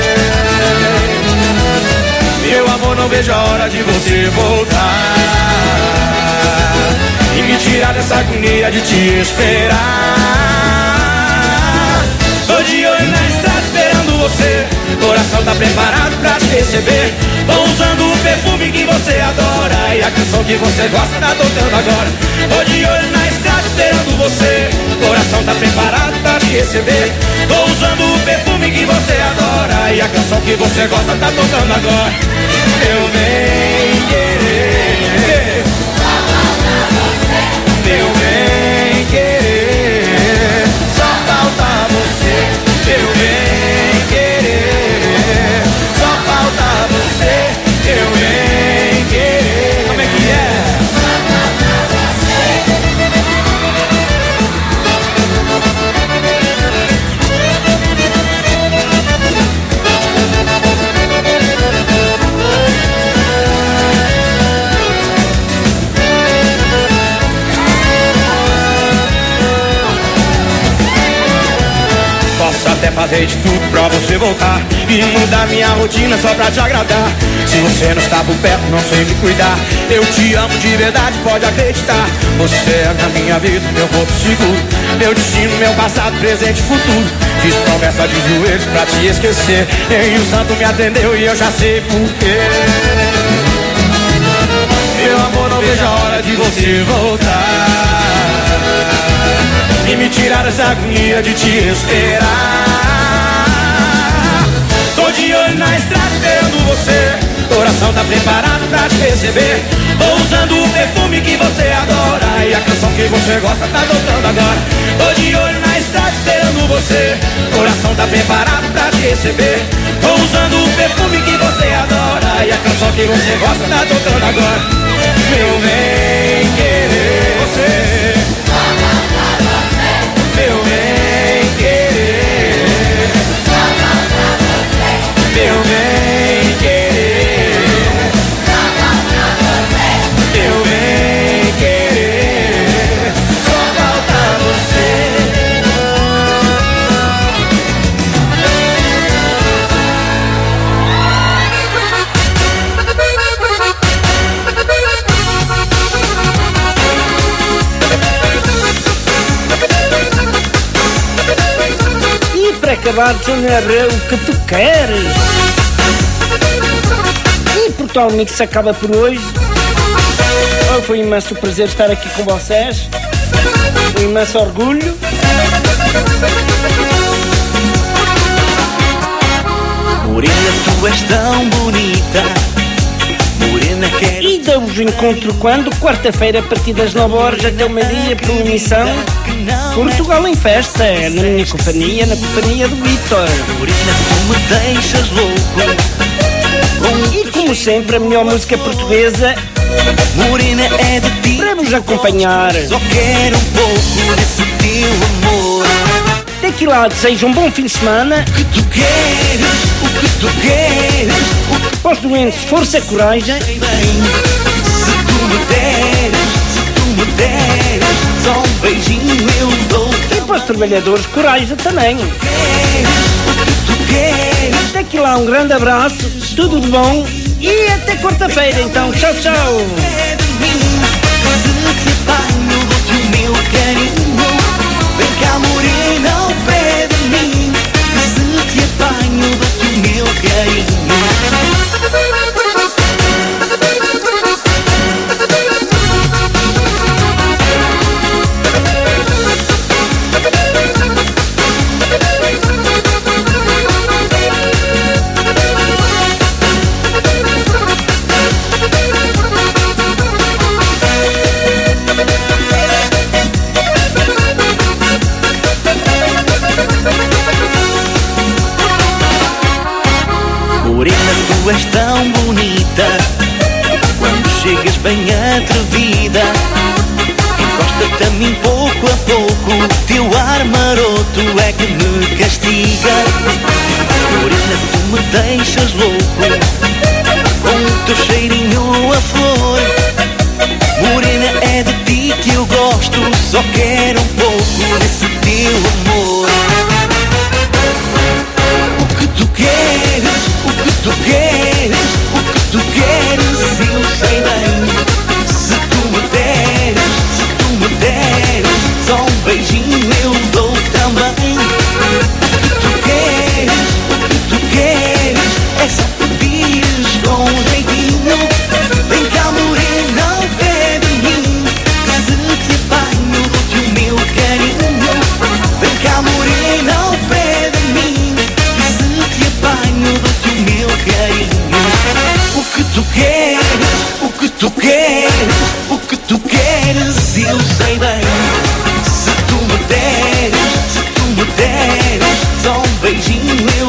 Meu amor, não vejo a hora de você voltar e me tirar dessa agonia de te esperar. Tô de olho na estrada esperando você, coração tá preparado pra te receber. Tô usando o perfume que você adora e E a canção que você gosta tá tocando agora. Tô de olho na estrada esperando você. Coração tá preparado pra te receber. Tô usando o perfume que você adora. E a canção que você gosta tá tocando agora. Meu bem querer, meu bem querer, só falta você. Meu bem querer, só falta você. Meu bem querer. Como é que é? Posso até fazer de tudo pra você voltar e mudar minha rotina só pra te agradar. Se você não está por perto, não sei me cuidar. Eu te amo de verdade, pode acreditar. Você é na minha vida, meu porto seguro, meu destino, meu passado, presente e futuro. Fiz promessa de joelhos pra te esquecer, e o santo me atendeu e eu já sei porquê. Meu amor, não vejo a hora de você voltar e me tirar essa agonia de te esperar. Tô de olho na estrada esperando você. Coração tá preparado pra te receber. Tô usando o perfume que você adora. E a canção que você gosta tá tocando agora. Tô de olho na estrada esperando você. Coração tá preparado pra te receber. Tô usando o perfume que você adora. E a canção que você gosta tá tocando agora. Meu bem querer, você, meu bem querer, meu bem querer, meu bem querer, só falta você. Para acabar, Júnior Abreu, o que tu queres? E Portugal Mix acaba por hoje. Oh, foi um imenso prazer estar aqui com vocês. Um imenso orgulho. Morena, tu és tão bonita. Morena, quero... E dou-vos encontro quando? Quarta-feira, a partir das nove horas até o meio-dia, por emissão Portugal em Festa, na minha companhia, na companhia do Vitor. Morena, tu me deixas louco. E como sempre, a melhor música portuguesa, Morena, é de ti para vos acompanhar. Só quero um pouco desse teu amor. Daqui lá desejo um bom fim de semana. O que tu queres, o que tu queres, o que... Para os doentes, força e coragem. Se tu me deres, se tu me deres, só um beijinho eu dou. E para os trabalhadores, coragem também. O que tu queres. Daqui lá um grande abraço, tudo de bom e até quarta-feira. Então, tchau, tchau. Se te apanho, dou-te o meu carinho. Vem cá, morena, ao pé de mim. Se te apanho, dou-te o meu carinho. Morena, tu és tão bonita. Quando chegas bem atrevida, encosta-te a mim pouco a pouco. Teu ar maroto é que me castiga. Morena, tu me deixas louco com o teu cheirinho a flor. Morena, é de ti que eu gosto. Só quero um pouco desse teu amor. O que tu queres, o que tu queres, o que tu queres, eu sei bem. Se tu me deres, se tu me deres, só um beijinho eu dou também. O que tu queres, o que tu queres, é só pedires com um jeitinho. Vem cá, morena, beijinho